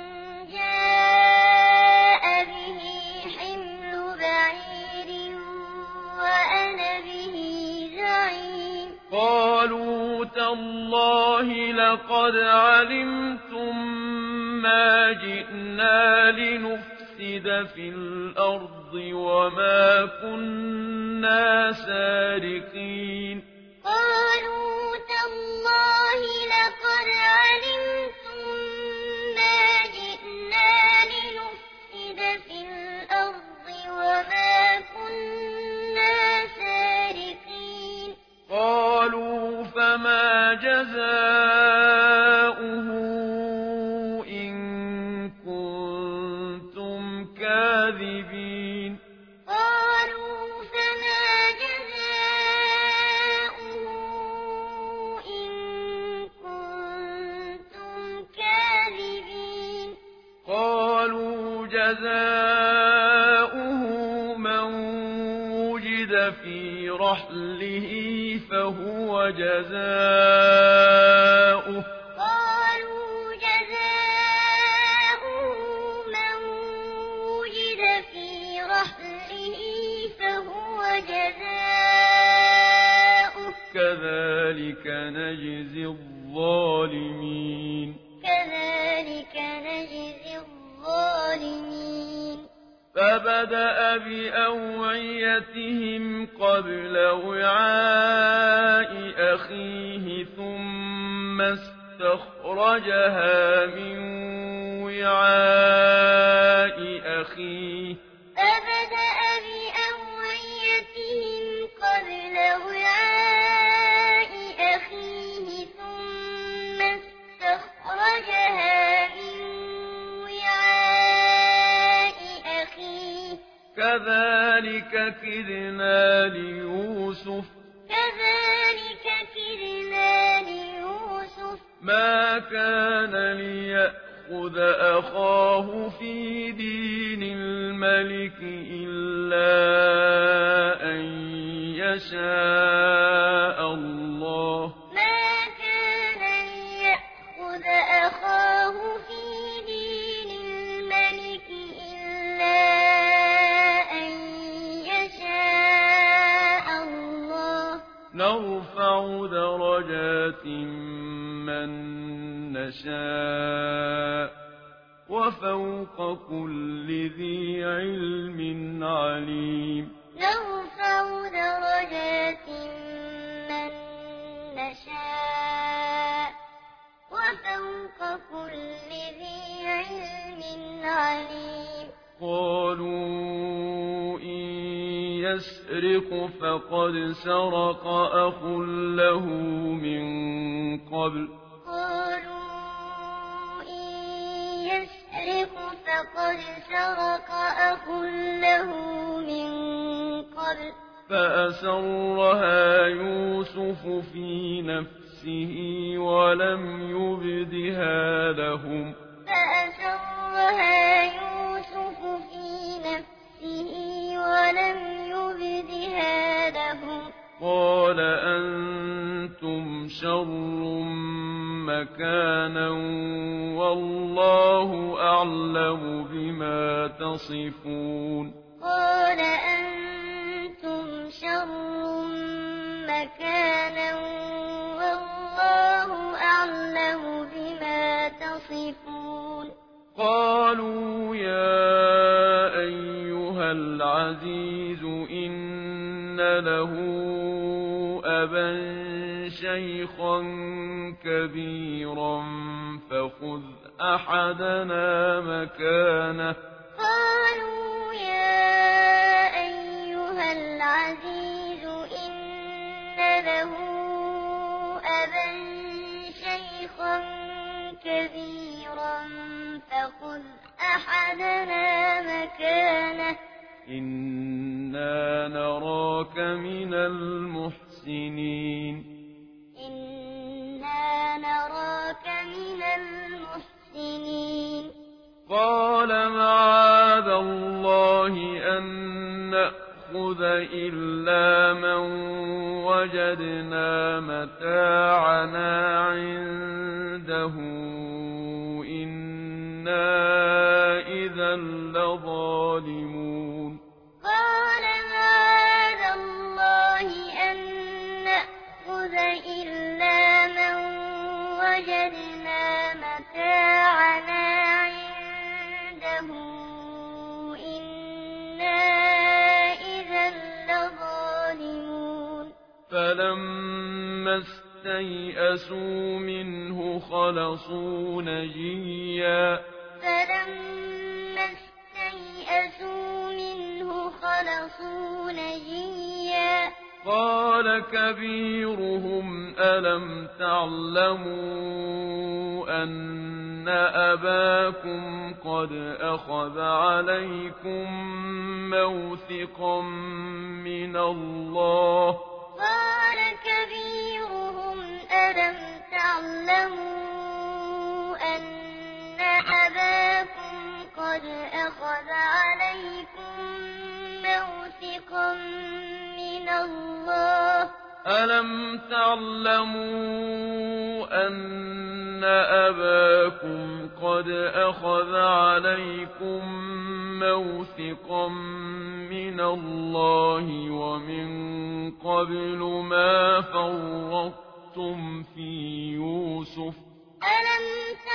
Speaker 2: جاء به حمل بعير وأنا به زعيم
Speaker 1: قالوا تالله لقد علمتم ما جئنا لنفسد في الأرض وما كنا سارقين
Speaker 2: قالوا تالله لقد علمتم ما جئنا لنفسد في الأرض وما كنا سارقين
Speaker 1: قالوا فما جزاؤه إن كنتم كاذبين
Speaker 2: قالوا فما جزاؤه إن كنتم كاذبين
Speaker 1: قالوا جزاؤه من وجد في رحله فهو جزاؤه
Speaker 2: قالوا جزاؤه من وجد في رحله فهو جزاؤه
Speaker 1: كذلك نجزي الظالمين
Speaker 2: كذلك نجزي الظالمين
Speaker 1: فبدأ بأوعيتهم قبل وعاء أخيه ثم استخرجها من وعاء أخيه
Speaker 2: فبدأ بأوعيتهم
Speaker 1: كدنا ليوسف ما كان ليأخذ أخاه في دين الملك إلا أن يشاء الله نرفع درجات من نشاء وفوق كل ذي علم عليم
Speaker 2: نرفع درجات من نشاء وفوق كل ذي علم عليم
Speaker 1: قالوا إن يسرق فقد سرق أخ له من قبل
Speaker 2: فقد سرق أخ له من قبل
Speaker 1: فأسرها يوسف في نفسه ولم يبدها لهم قال أنتم شر مكانا والله أعلم بما تصفون
Speaker 2: قال أنتم شر مكانا والله أعلم بما تصفون
Speaker 1: قالوا يا أيها العزيز إن له أبا شيخا كبيرا فخذ أحدنا مكانه
Speaker 2: قالوا يا أيها العزيز إن له أبا شيخا كبيرا فخذ أحدنا مكانه
Speaker 1: إنا نراك من المحسنين قال معاذ الله أن نأخذ إلا من وجدنا متاعنا عنده إنا إذا لظالمون
Speaker 2: قال معاذ الله أن نأخذ إلا من وجدنا متاعنا عنده إنا إذا لظالمون فلما
Speaker 1: استيئسوا منه خلصوا نجيا قال كبيرهم ألم تعلموا أن أباكم قد أخذ عليكم موثقا من الله
Speaker 2: قال كبيرهم ألم تعلموا أن أباكم قد أخذ عليكم موثقا من الله
Speaker 1: ألم تعلموا أن أباكم قد أخذ عليكم موثقا من الله ومن قبل ما فرطتم في يوسف
Speaker 2: ألم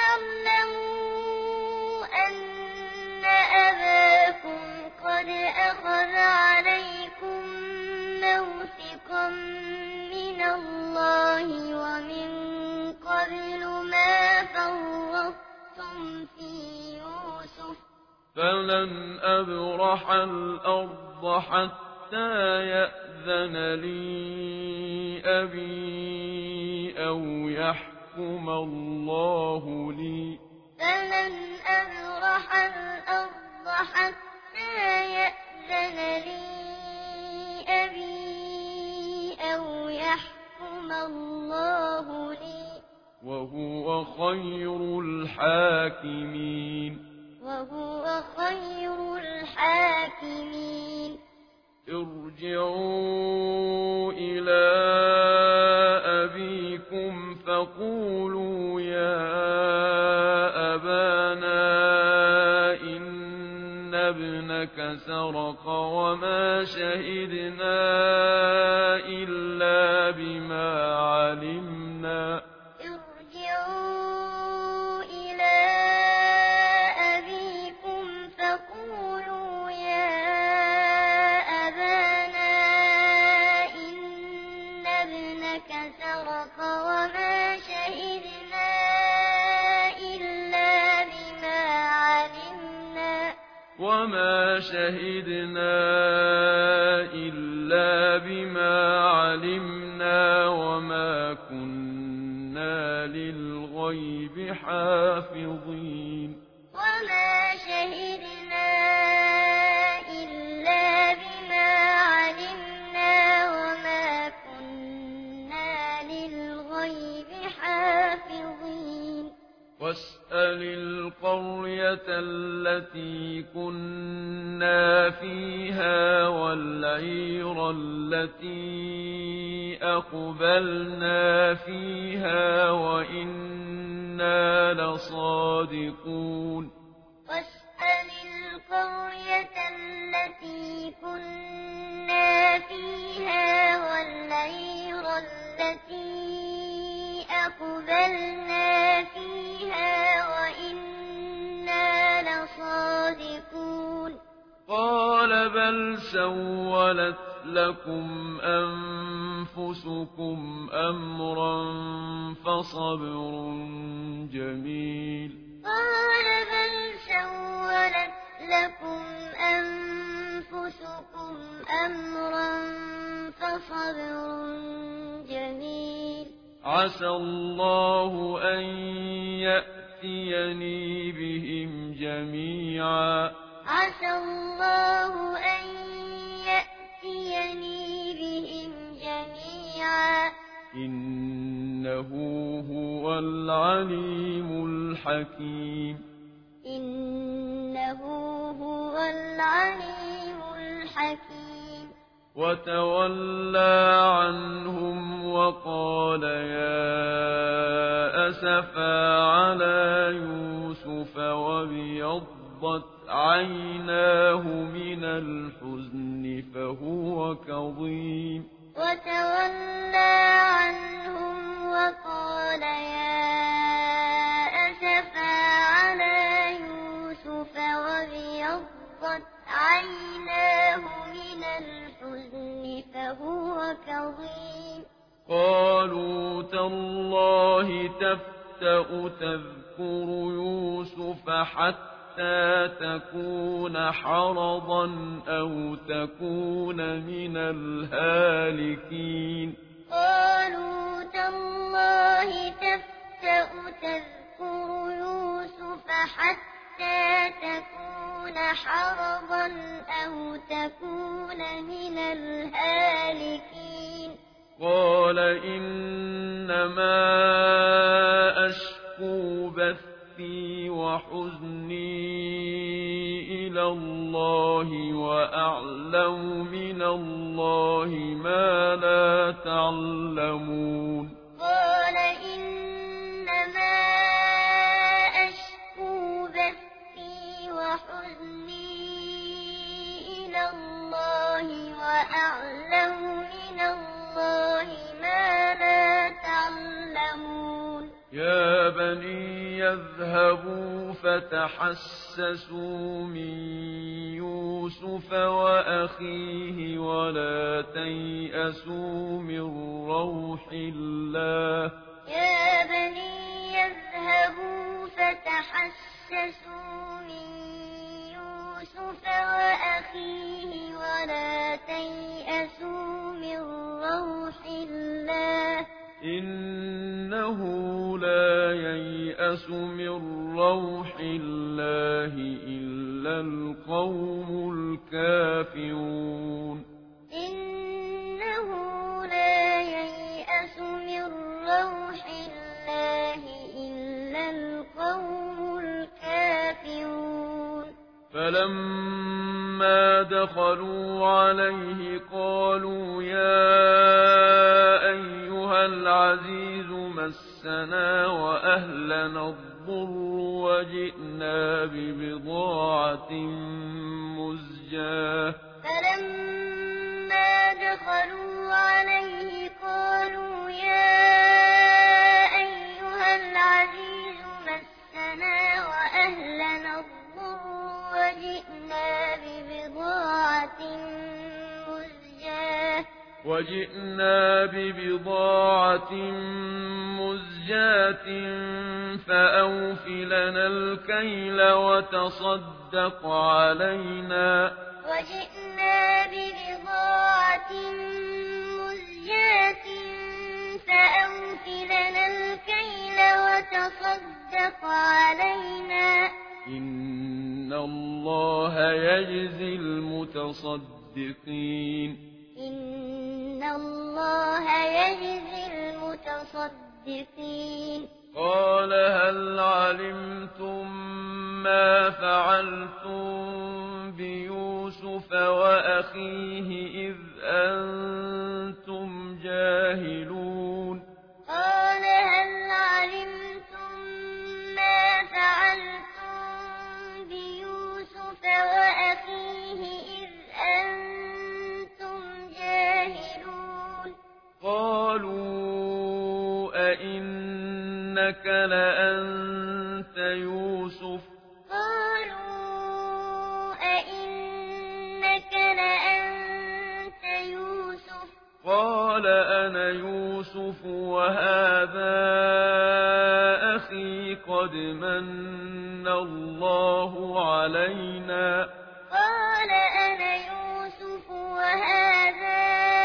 Speaker 2: تعلموا أن أباكم قد أخذ عليكم موثقا من الله ومن قبل ما فرطتم في يوسف
Speaker 1: فلن أبرح الأرض حتى يأذن لي أبي أو يحكم الله لي
Speaker 2: فلن أبرح الأرض حتى يأذن لي يحكم الله لي
Speaker 1: وهو خير الحاكمين
Speaker 2: وهو خير الحاكمين
Speaker 1: ارجعوا إلى أبيكم فقولوا يا أبانا إن ابنك سرق وما شهدنا إلا بما علمنا
Speaker 2: ارجعوا إلى أبيكم فقولوا يا أبانا إن ابنك سرق
Speaker 1: وما شهدنا إلا بما علمنا وما كنا للغيب حافظين
Speaker 2: وما شهدنا إلا بما علمنا وما كنا للغيب حافظين
Speaker 1: واسأل القرية التي كنا فيها والعير التي أقبلنا فيها وإنا لصادقون
Speaker 2: واسأل القرية التي كنا فيها والعير التي أقبلنا فيها وإنا لصادقون
Speaker 1: قال بل سولت لكم أنفسكم أمرا فصبر جميل
Speaker 2: قال بل سولت لكم أنفسكم أمرا فصبر جميل
Speaker 1: عسى الله أن يأتيني بهم جميعا
Speaker 2: عسى الله أن يأتيني بهم جميعا
Speaker 1: إنه هو العليم الحكيم
Speaker 2: إنه هو العليم الحكيم
Speaker 1: وتولى عنهم وقال يا أسفا على يوسف وابيضت عيناه من الحزن فهو كظيم
Speaker 2: وتولى عنهم وقال يا أسفا على يوسف وابيضت عيناه من الحزن فهو كظيم
Speaker 1: قالوا تالله تفتأ تذكر يوسف حتى تكون حرضا أو تكون من الهالكين
Speaker 2: قالوا تالله تفتأ تذكر يوسف حتى تكون حرضا أو تكون من الهالكين
Speaker 1: قال إنما أشكو بثي وحزني إلى الله وأعلم من الله ما لا تعلمون
Speaker 2: قال إنما أشكو بثي وحزني إلى الله وأعلم من الله ما لا تعلمون
Speaker 1: يا بني يذهبوا فتحسسوا من يوسف وأخيه ولا تيأسوا من روح الله
Speaker 2: يا بني يذهبوا فتحسسوا من يوسف وأخيه ولا تيأسوا من روح الله
Speaker 1: إنه لا ييأس من روح الله إلا القوم الكافرون
Speaker 2: إنه لا ييأس من
Speaker 1: دخلوا عليه قالوا يا أيها العزيز مسنا وأهلنا الضر وجئنا ببضاعة مزجاة
Speaker 2: فلما دخلوا عليه قالوا يا أيها العزيز مسنا وأهلنا الضر
Speaker 1: وجئنا ببضاعة مزجاة فأوف لنا الكيل وتصدق علينا
Speaker 2: وجئنا ببضاعة مزجاة فأوف لنا الكيل وتصدق علينا
Speaker 1: إن الله يجزي المتصدقين
Speaker 2: إن الله يجزي المتصدقين
Speaker 1: قال هل علمتم ما فعلتم بيوسف وأخيه إذ أنتم جاهلون
Speaker 2: قال هل علمتم ما فعلتم بيوسف وأخيه إذ أنتم جاهلون
Speaker 1: قالوا أئنك لأنت يوسف
Speaker 2: قالوا أئنك لأنت يوسف
Speaker 1: قال أنا يوسف وهذا أخي قد من الله علينا
Speaker 2: قال أنا يوسف وهذا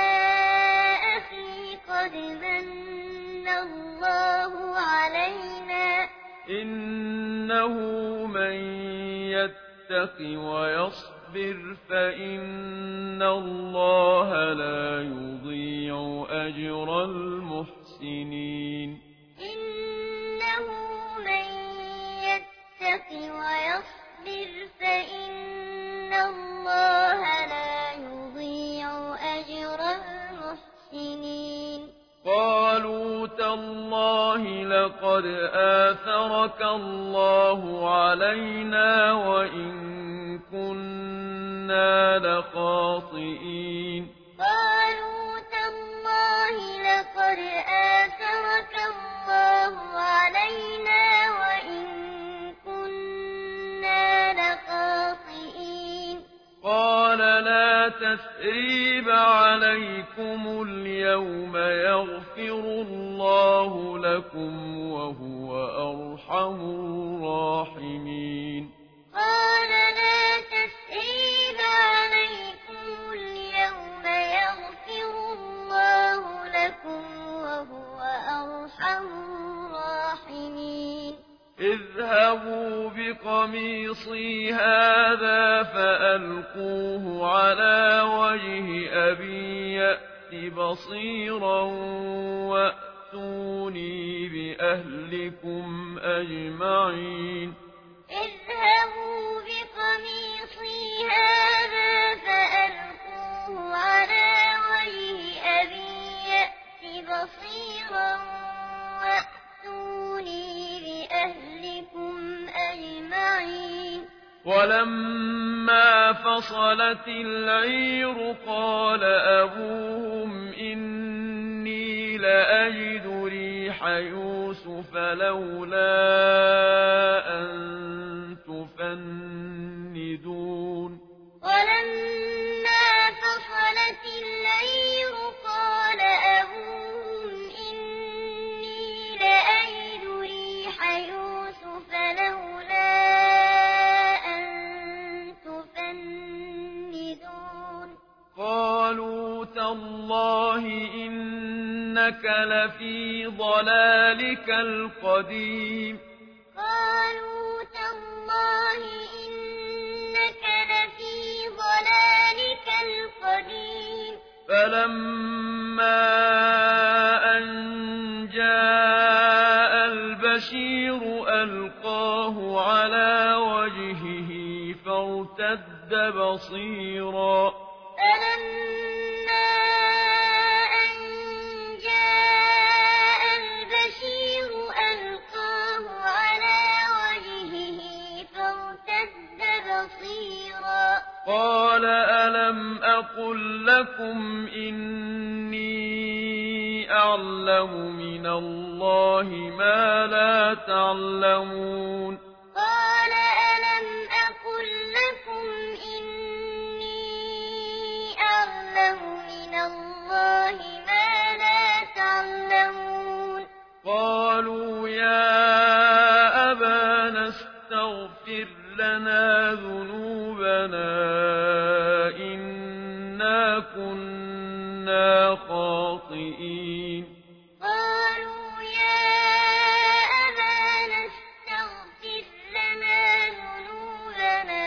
Speaker 2: أخي قد من الله علينا
Speaker 1: إنه من يتق ويصبر فإن الله لا يضيع أجر المحسنين
Speaker 2: إنه من يتق ويصبر فإن الله لا يضيع أجر المحسنين
Speaker 1: قالوا تالله لقد آثرك الله علينا وإن كنا لخاطئين
Speaker 2: قالوا تالله لقد آثرك الله علينا وإن كنا لخاطئين
Speaker 1: قال لا تثريب عليكم اليوم يغفر الله لكم وهو أرحم الراحمين
Speaker 2: قال لا تثريب عليكم اليوم يغفر الله لكم وهو أرحم الراحمين
Speaker 1: اذهبوا بقميصي هذا فألقوه على وجه أبي يأت بصيرا وأتوني بأهلكم أجمعين
Speaker 2: اذهبوا بقميصي هذا فألقوه على وجه أبي يأت بصيرا وأتوني بأهلكم أجمعين
Speaker 1: ولما فصلت العير قال أبوهم إني لأجد ريح يوسف لولا أن تفندون
Speaker 2: ولما فصلت العير قال أبوهم إني لأجد ريح يوسف لولا أن تفندون
Speaker 1: قالوا تالله إنك لفي ضلالك القديم
Speaker 2: قالوا تالله إنك لفي ضلالك القديم
Speaker 1: فلما أن جاء البشير ألقاه على وجهه فارتد بصيرا
Speaker 2: فلما أن جاء البشير ألقاه على وجهه فارتد بصيرا
Speaker 1: قال ألم أقل لكم إني أعلم من الله ما لا تعلمون
Speaker 2: قال ألم أقل لكم إني أعلم من الله ما لا تعلمون
Speaker 1: قالوا يا أبانا استغفر لنا ذنوبنا إنا كنا خاطئين
Speaker 2: قالوا يا أبانا استغفر لنا ذنوبنا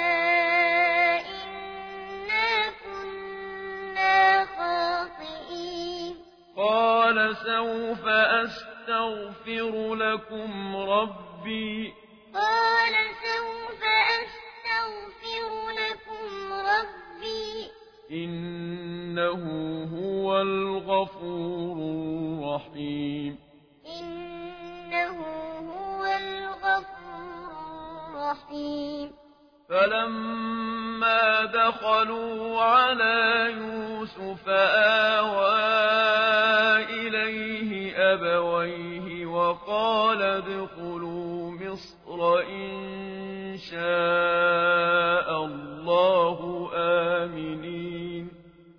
Speaker 2: إنا كنا خاطئين
Speaker 1: قال سوف أستغفر لكم ربي
Speaker 2: قال سوف أستغفر لكم ربي
Speaker 1: إنه هو الغفور الرحيم
Speaker 2: إنه هو الغفور الرحيم
Speaker 1: فلما دخلوا على يوسف آوى إليه أبويه وقال ادخلوا مصر إن شاء الله آمنين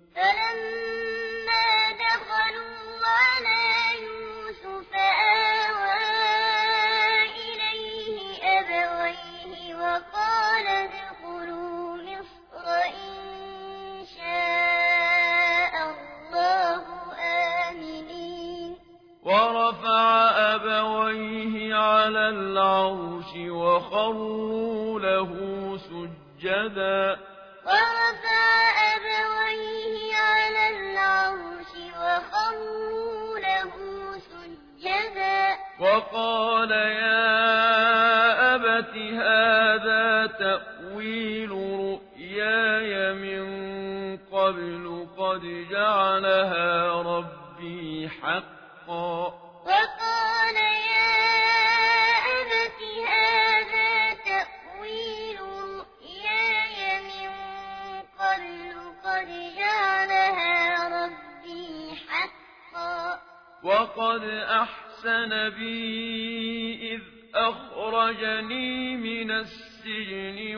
Speaker 2: فلما دخلوا على يوسف آوى إليه أبويه وقال ادخلوا مصر إن شاء الله آمنين
Speaker 1: ورفع أبويه على العرش وخروا له سجدا
Speaker 2: ورفع أبويه على العرش وخروا له سجدا
Speaker 1: وقال يا أبت هذا تأويل رؤياي من قبل قد جعلها ربي حقا
Speaker 2: وقال يا أبت هذا تأويل رؤياي من قبل قد جعلها ربي حقا
Speaker 1: وقد أحسن بي إذ أخرجني من السجن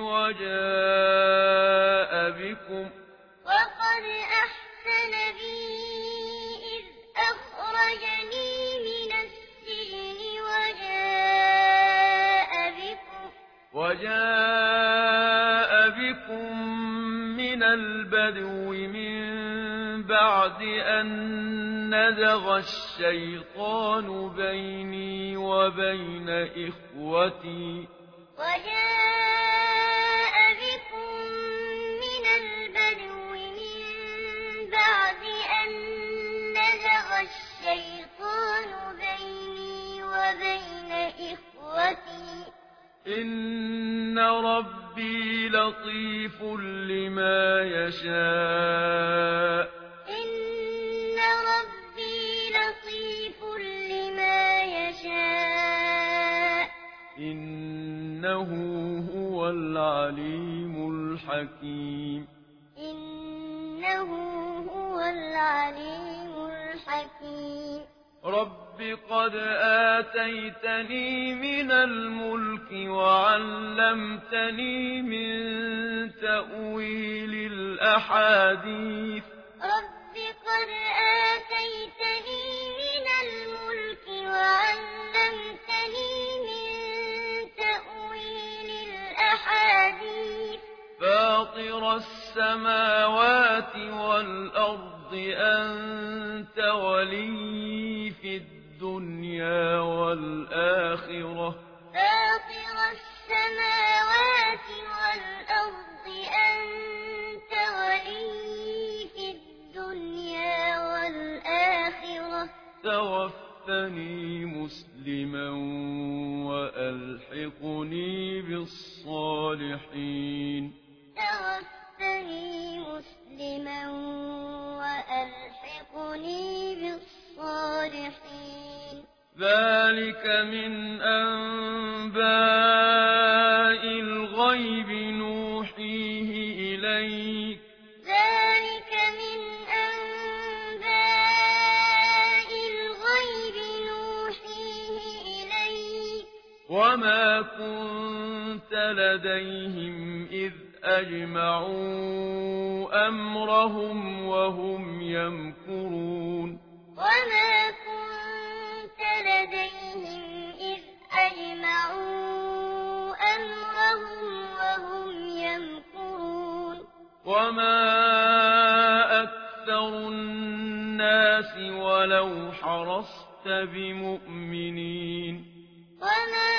Speaker 2: وقد أحسن بي إذ أخرجني من السجن
Speaker 1: وجاء بكم من البدو من بعد أن نزغ الشيطان بيني وبين إخوتي
Speaker 2: وجاء بكم من البدو من بعد أن نزغ الشيطان بيني وبين إخوتي
Speaker 1: إن ربي لطيف لما يشاء
Speaker 2: إن ربي لطيف لما يشاء
Speaker 1: إنه هو العليم الحكيم
Speaker 2: إنه هو العليم الحكيم
Speaker 1: رب قد آتيتني من الملك وعلمتني من تأويل الأحاديث
Speaker 2: رب قد آتيتني من الملك وعلمتني من تأويل الأحاديث
Speaker 1: فاطر السماوات والأرض أنت ولي في الدنيا والآخرة
Speaker 2: فاطر السماوات والأرض أنت ولي في الدنيا والآخرة
Speaker 1: توفني مسلما وألحقني بالصالحين
Speaker 2: توفني توفني مسلما وألحقني بالصالحين.
Speaker 1: ذلك من أنباء الغيب نوحيه إليك.
Speaker 2: ذلك من أنباء الغيب نوحيه إليك.
Speaker 1: وما كنت لديهم إذ أجمعوا أمرهم وهم يمكرون.
Speaker 2: وما كنت لديهم إذ أجمعوا أمرهم وهم يمكرون.
Speaker 1: وما أكثر الناس ولو حرصت بمؤمنين.
Speaker 2: وما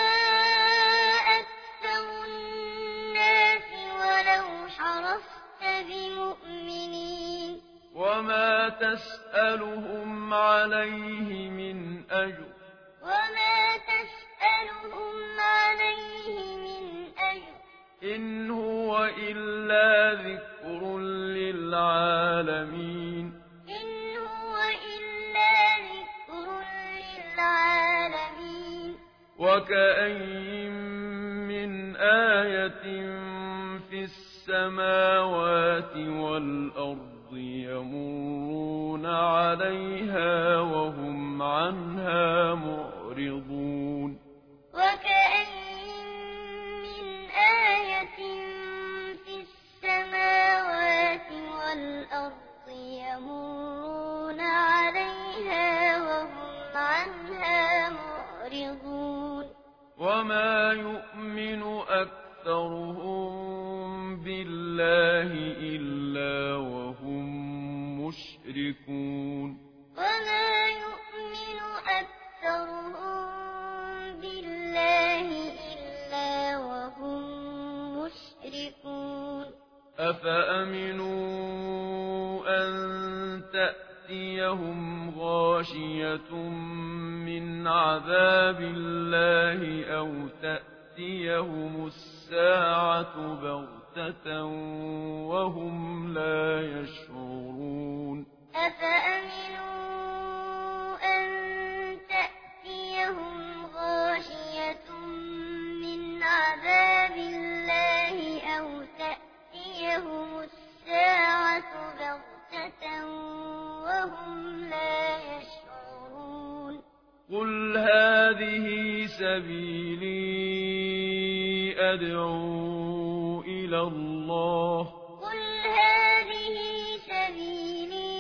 Speaker 2: أكثر الناس ولو حرصت بمؤمنين.
Speaker 1: وما تسألهم عليه من أجر.
Speaker 2: وما تسألهم عليه من أجر.
Speaker 1: إن هو إلا ذكر للعالمين.
Speaker 2: إن هو إلا ذكر للعالمين.
Speaker 1: وكأين من آية في السماوات والأرض يمرون عليها وهم عنها معرضون.
Speaker 2: وكأين من آية في السماوات والأرض يمرون عليها وهم عنها معرضون.
Speaker 1: وما يؤمن أكثرهم بالله إلا وهم مشركون.
Speaker 2: وما يؤمن أكثرهم بالله إلا وهم مشركون.
Speaker 1: أفأمنوا أن تأتيهم غاشية من عذاب الله أو تأتيهم الساعة بغتة وهم لا يشعرون.
Speaker 2: أفأمنوا أن تأتيهم غاشية من عذاب الله أو تأتيهم الساعة بغتة وهم لا يشعرون.
Speaker 1: قل هذه سبيلي أدعو إلى الله.
Speaker 2: قل هذه سبيلي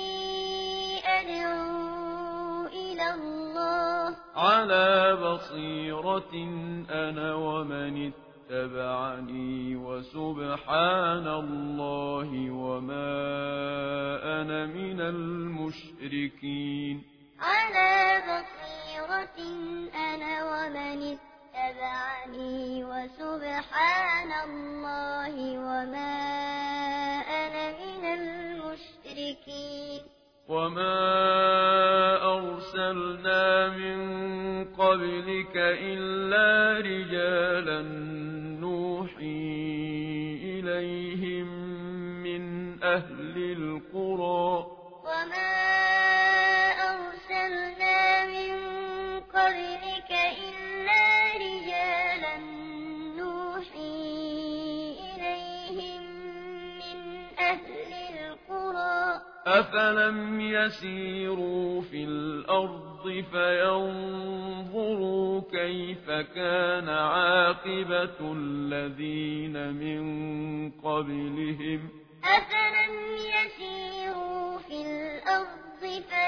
Speaker 2: أدعو إلى الله.
Speaker 1: على بصيرة أنا ومن اتبعني وسبحان الله وما أنا من المشركين.
Speaker 2: على بصيرة أنا ومن اتبعني وسبحان الله وما أنا من المشركين.
Speaker 1: وما أرسلنا من قبلك إلا رجالا نوحي إليهم من أهل القرى.
Speaker 2: وما أرسلنا من قبلك إلا رجالا نوحي إليهم من أهل القرى.
Speaker 1: أفلم يسيروا في الأرض فينظروا كيف كان عاقبة الذين من قبلهم.
Speaker 2: أفلم يسيروا في الأرض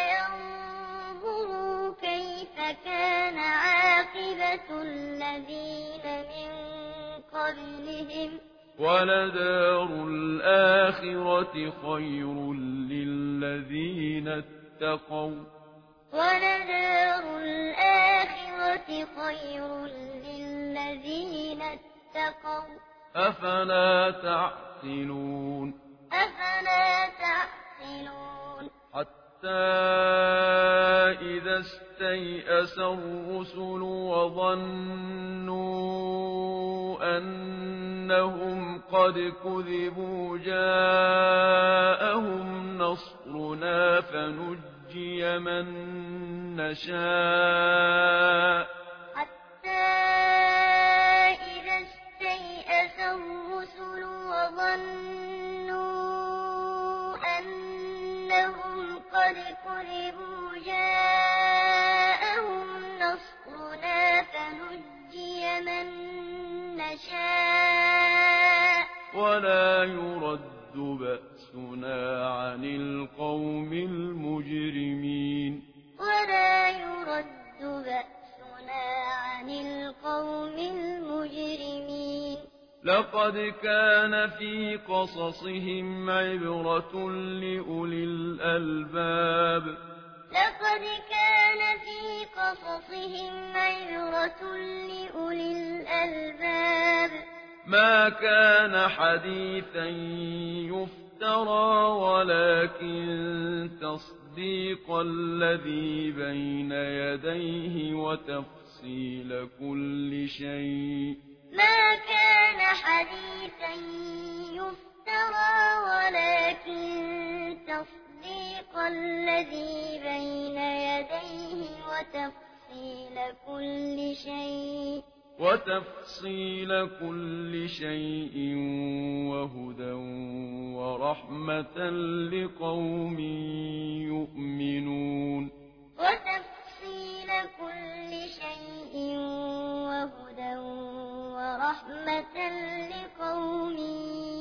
Speaker 2: فينظروا كيف كان عاقبة الذين من قبلهم.
Speaker 1: ولدار الآخرة خير للذين اتقوا.
Speaker 2: ولدار الآخرة خير للذين اتقوا.
Speaker 1: أفلا تعقلون.
Speaker 2: أفلا تعقلون.
Speaker 1: حتى إذا استيأس الرسل وظنوا أنهم قد كذبوا جاءهم نصرنا فنجي من نشاء
Speaker 2: حتى إذا استيأس الرسل وظنوا أنهم قد كذبوا جاءهم نصرنا فنجي من نشاء
Speaker 1: ولا يرد بأسنا عن القوم المجرمين
Speaker 2: ولا يرد بأسنا عن القوم المجرمين
Speaker 1: لقد كان في قصصهم عبرة لأولي الألباب
Speaker 2: لقد كان في قصصهم عبرة لأولي الألباب
Speaker 1: ما كان حديثا يفترى ولكن تصديق الذي بين يديه وتفصيل كل شيء
Speaker 2: ما كان حديثا يفترى ولكن تصديق الذي بين يديه وتفصيل كل شيء وهدى ورحمة لقوم يؤمنون وتفصيل كل شيء وهدى ورحمة لقوم